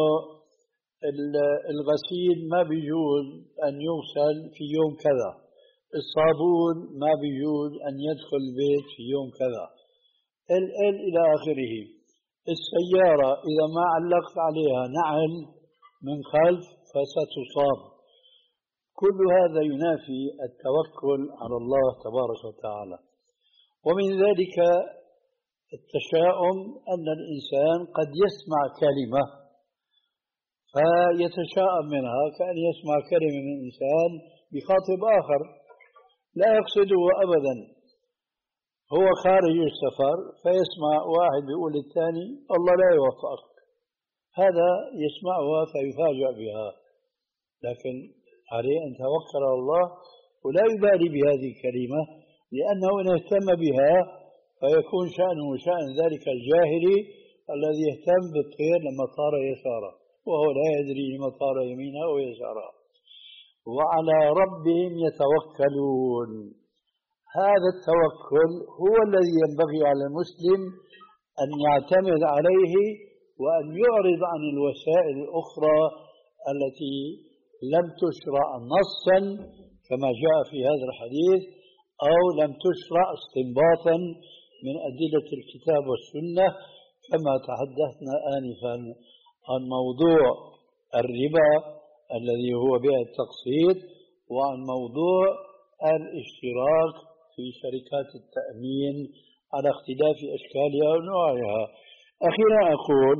الغسيل ما بيجوز أن يغسل في يوم كذا، الصابون ما بيجوز أن يدخل البيت في يوم كذا، ال ال إلى آخره. السيارة إذا ما علقت عليها نعل من خلف فستصاب. كل هذا ينافي التوكل على الله تبارك وتعالى. ومن ذلك التشاؤم أن الإنسان قد يسمع كلمة فيتشاءم منها، كأن يسمع كلمة من إنسان بخاطب آخر لا يقصده أبدا، هو خارج السفر فيسمع واحد بيقول للثاني الله لا يوفقك، هذا يسمعها فيفاجأ بها، لكن عليه أن يتوكل على الله ولا يبالي بهذه الكلمة، لأنه إن اهتم بها فيكون شأنه شأن ذلك الجاهلي الذي يهتم بالطير لما طار يساره وهو لا يدري لما طار يمينه أو يساره. وعلى ربهم يتوكلون. هذا التوكل هو الذي ينبغي على المسلم أن يعتمد عليه وأن يعرض عن الوسائل الأخرى التي لم تشرع نصا كما جاء في هذا الحديث، أو لم تشرع استنباطا من أدلة الكتاب والسنة، كما تحدثنا آنفا عن موضوع الربا الذي هو بيع التقسيط، وعن موضوع الاشتراك في شركات التأمين على اختلاف أشكالها ونوعها. أخيرا أقول: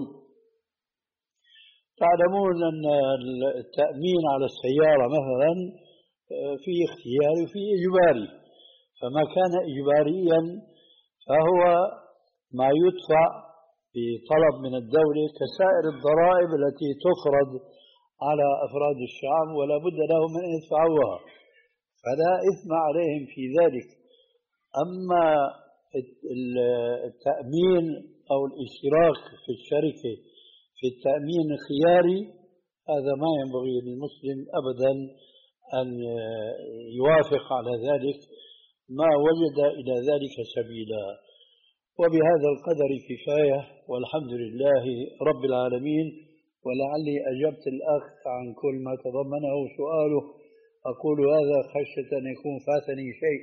تعلمون أن التأمين على السيارة مثلا في اختياري وفي إجباري، فما كان إجباريا فهو ما يدفع بطلب من الدولة كسائر الضرائب التي تفرض على أفراد الشعب ولا بد لهم من أن يدفعوها، فلا إثم عليهم في ذلك. أما التأمين أو الاشتراك في الشركة في التأمين الخياري هذا ما ينبغي للمسلم أبدا أن يوافق على ذلك ما وجد إلى ذلك سبيلا. وبهذا القدر كفاية، والحمد لله رب العالمين. ولعلي أجبت الأخ عن كل ما تضمنه سؤاله. أقول هذا خشية أن يكون فاتني شيء،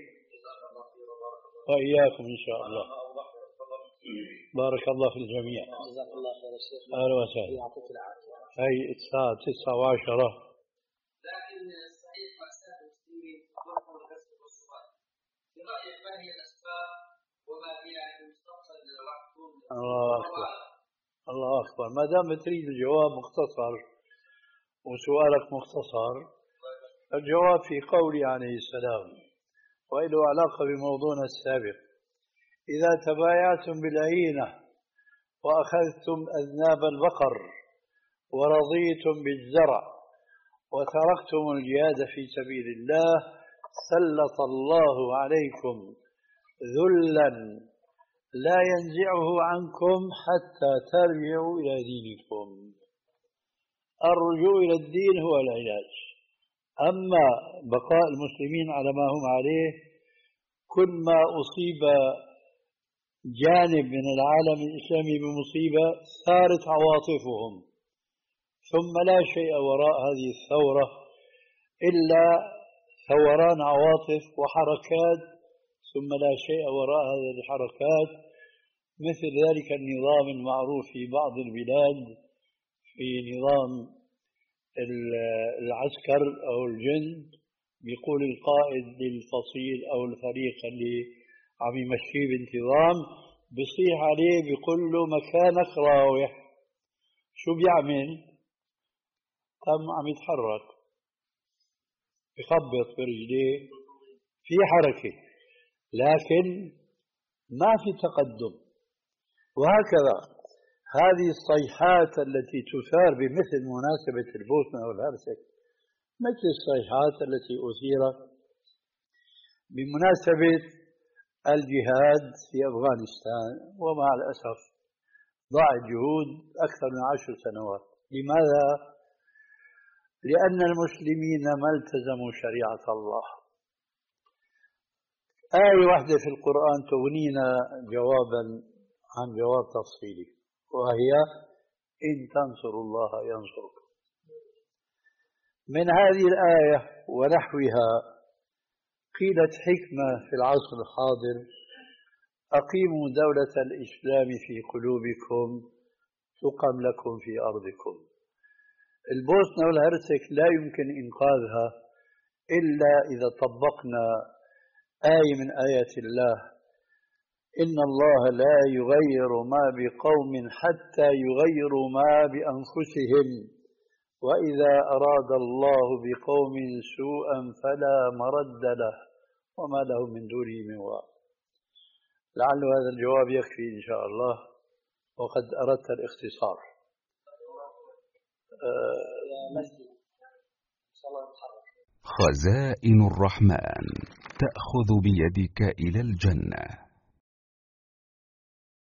وإياكم إن شاء الله. بارك الله في الجميع. جزاك الله خير يا شيخ. أهلا وسهلا. يعطيك العافية. هي الساعة تسعة وعشرة. لكن صحيح مأساة المسلمين تضرب الغسل والصلاة. برأيك ما هي الأسباب وما هي المستقبل للوقت؟ الله أكبر. الله أكبر. ما دام تريد الجواب مختصر وسؤالك مختصر. الجواب في قولي عليه السلام، وله علاقة بموضوعنا السابق: إذا تبايعتم بالعينة وأخذتم أذناب البقر ورضيتم بالزرع وتركتم الجهاد في سبيل الله سلط الله عليكم ذلا لا ينزعه عنكم حتى ترجعوا إلى دينكم. الرجوع إلى الدين هو العلاج. أما بقاء المسلمين على ما هم عليه، كل ما أصيب جانب من العالم الإسلامي بمصيبة ثارت عواطفهم، ثم لا شيء وراء هذه الثورة إلا ثوران عواطف وحركات، ثم لا شيء وراء هذه الحركات، مثل ذلك النظام المعروف في بعض البلاد في نظام العسكر أو الجند، بيقول القائد للفصيل أو الفريق اللي عم يمشيه بانتظام، بيصيح عليه بيقول له مكانك راوح. شو بيعمل؟ قام عم يتحرك، يخبط برجليه، في حركة لكن ما في تقدم. وهكذا هذه الصيحات التي تثار بمثل مناسبة البوسنة والهرسك، مثل الصيحات التي أثيرت بمناسبة الجهاد في أفغانستان، ومع الأسف ضاعت جهود أكثر من عشر سنوات. لماذا؟ لأن المسلمين ما التزموا شريعة الله. آية واحدة في القرآن تغنينا جوابا عن جواب تفصيلي، وهي إن تنصروا الله ينصركم. من هذه الآية ونحوها قيلت حكمة في العصر الحاضر: أقيموا دولة الإسلام في قلوبكم تقم لكم في أرضكم. البوسنة والهرسك لا يمكن إنقاذها إلا إذا طبقنا آية من آيات الله: إن الله لا يغير ما بقوم حتى يغيروا ما بأنفسهم، وإذا أراد الله بقوم سوءا فلا مرد له وما له من دونه من واق. لعل هذا الجواب يكفي إن شاء الله، وقد أردت الاختصار. خزائن الرحمن تأخذ بيدك إلى الجنة.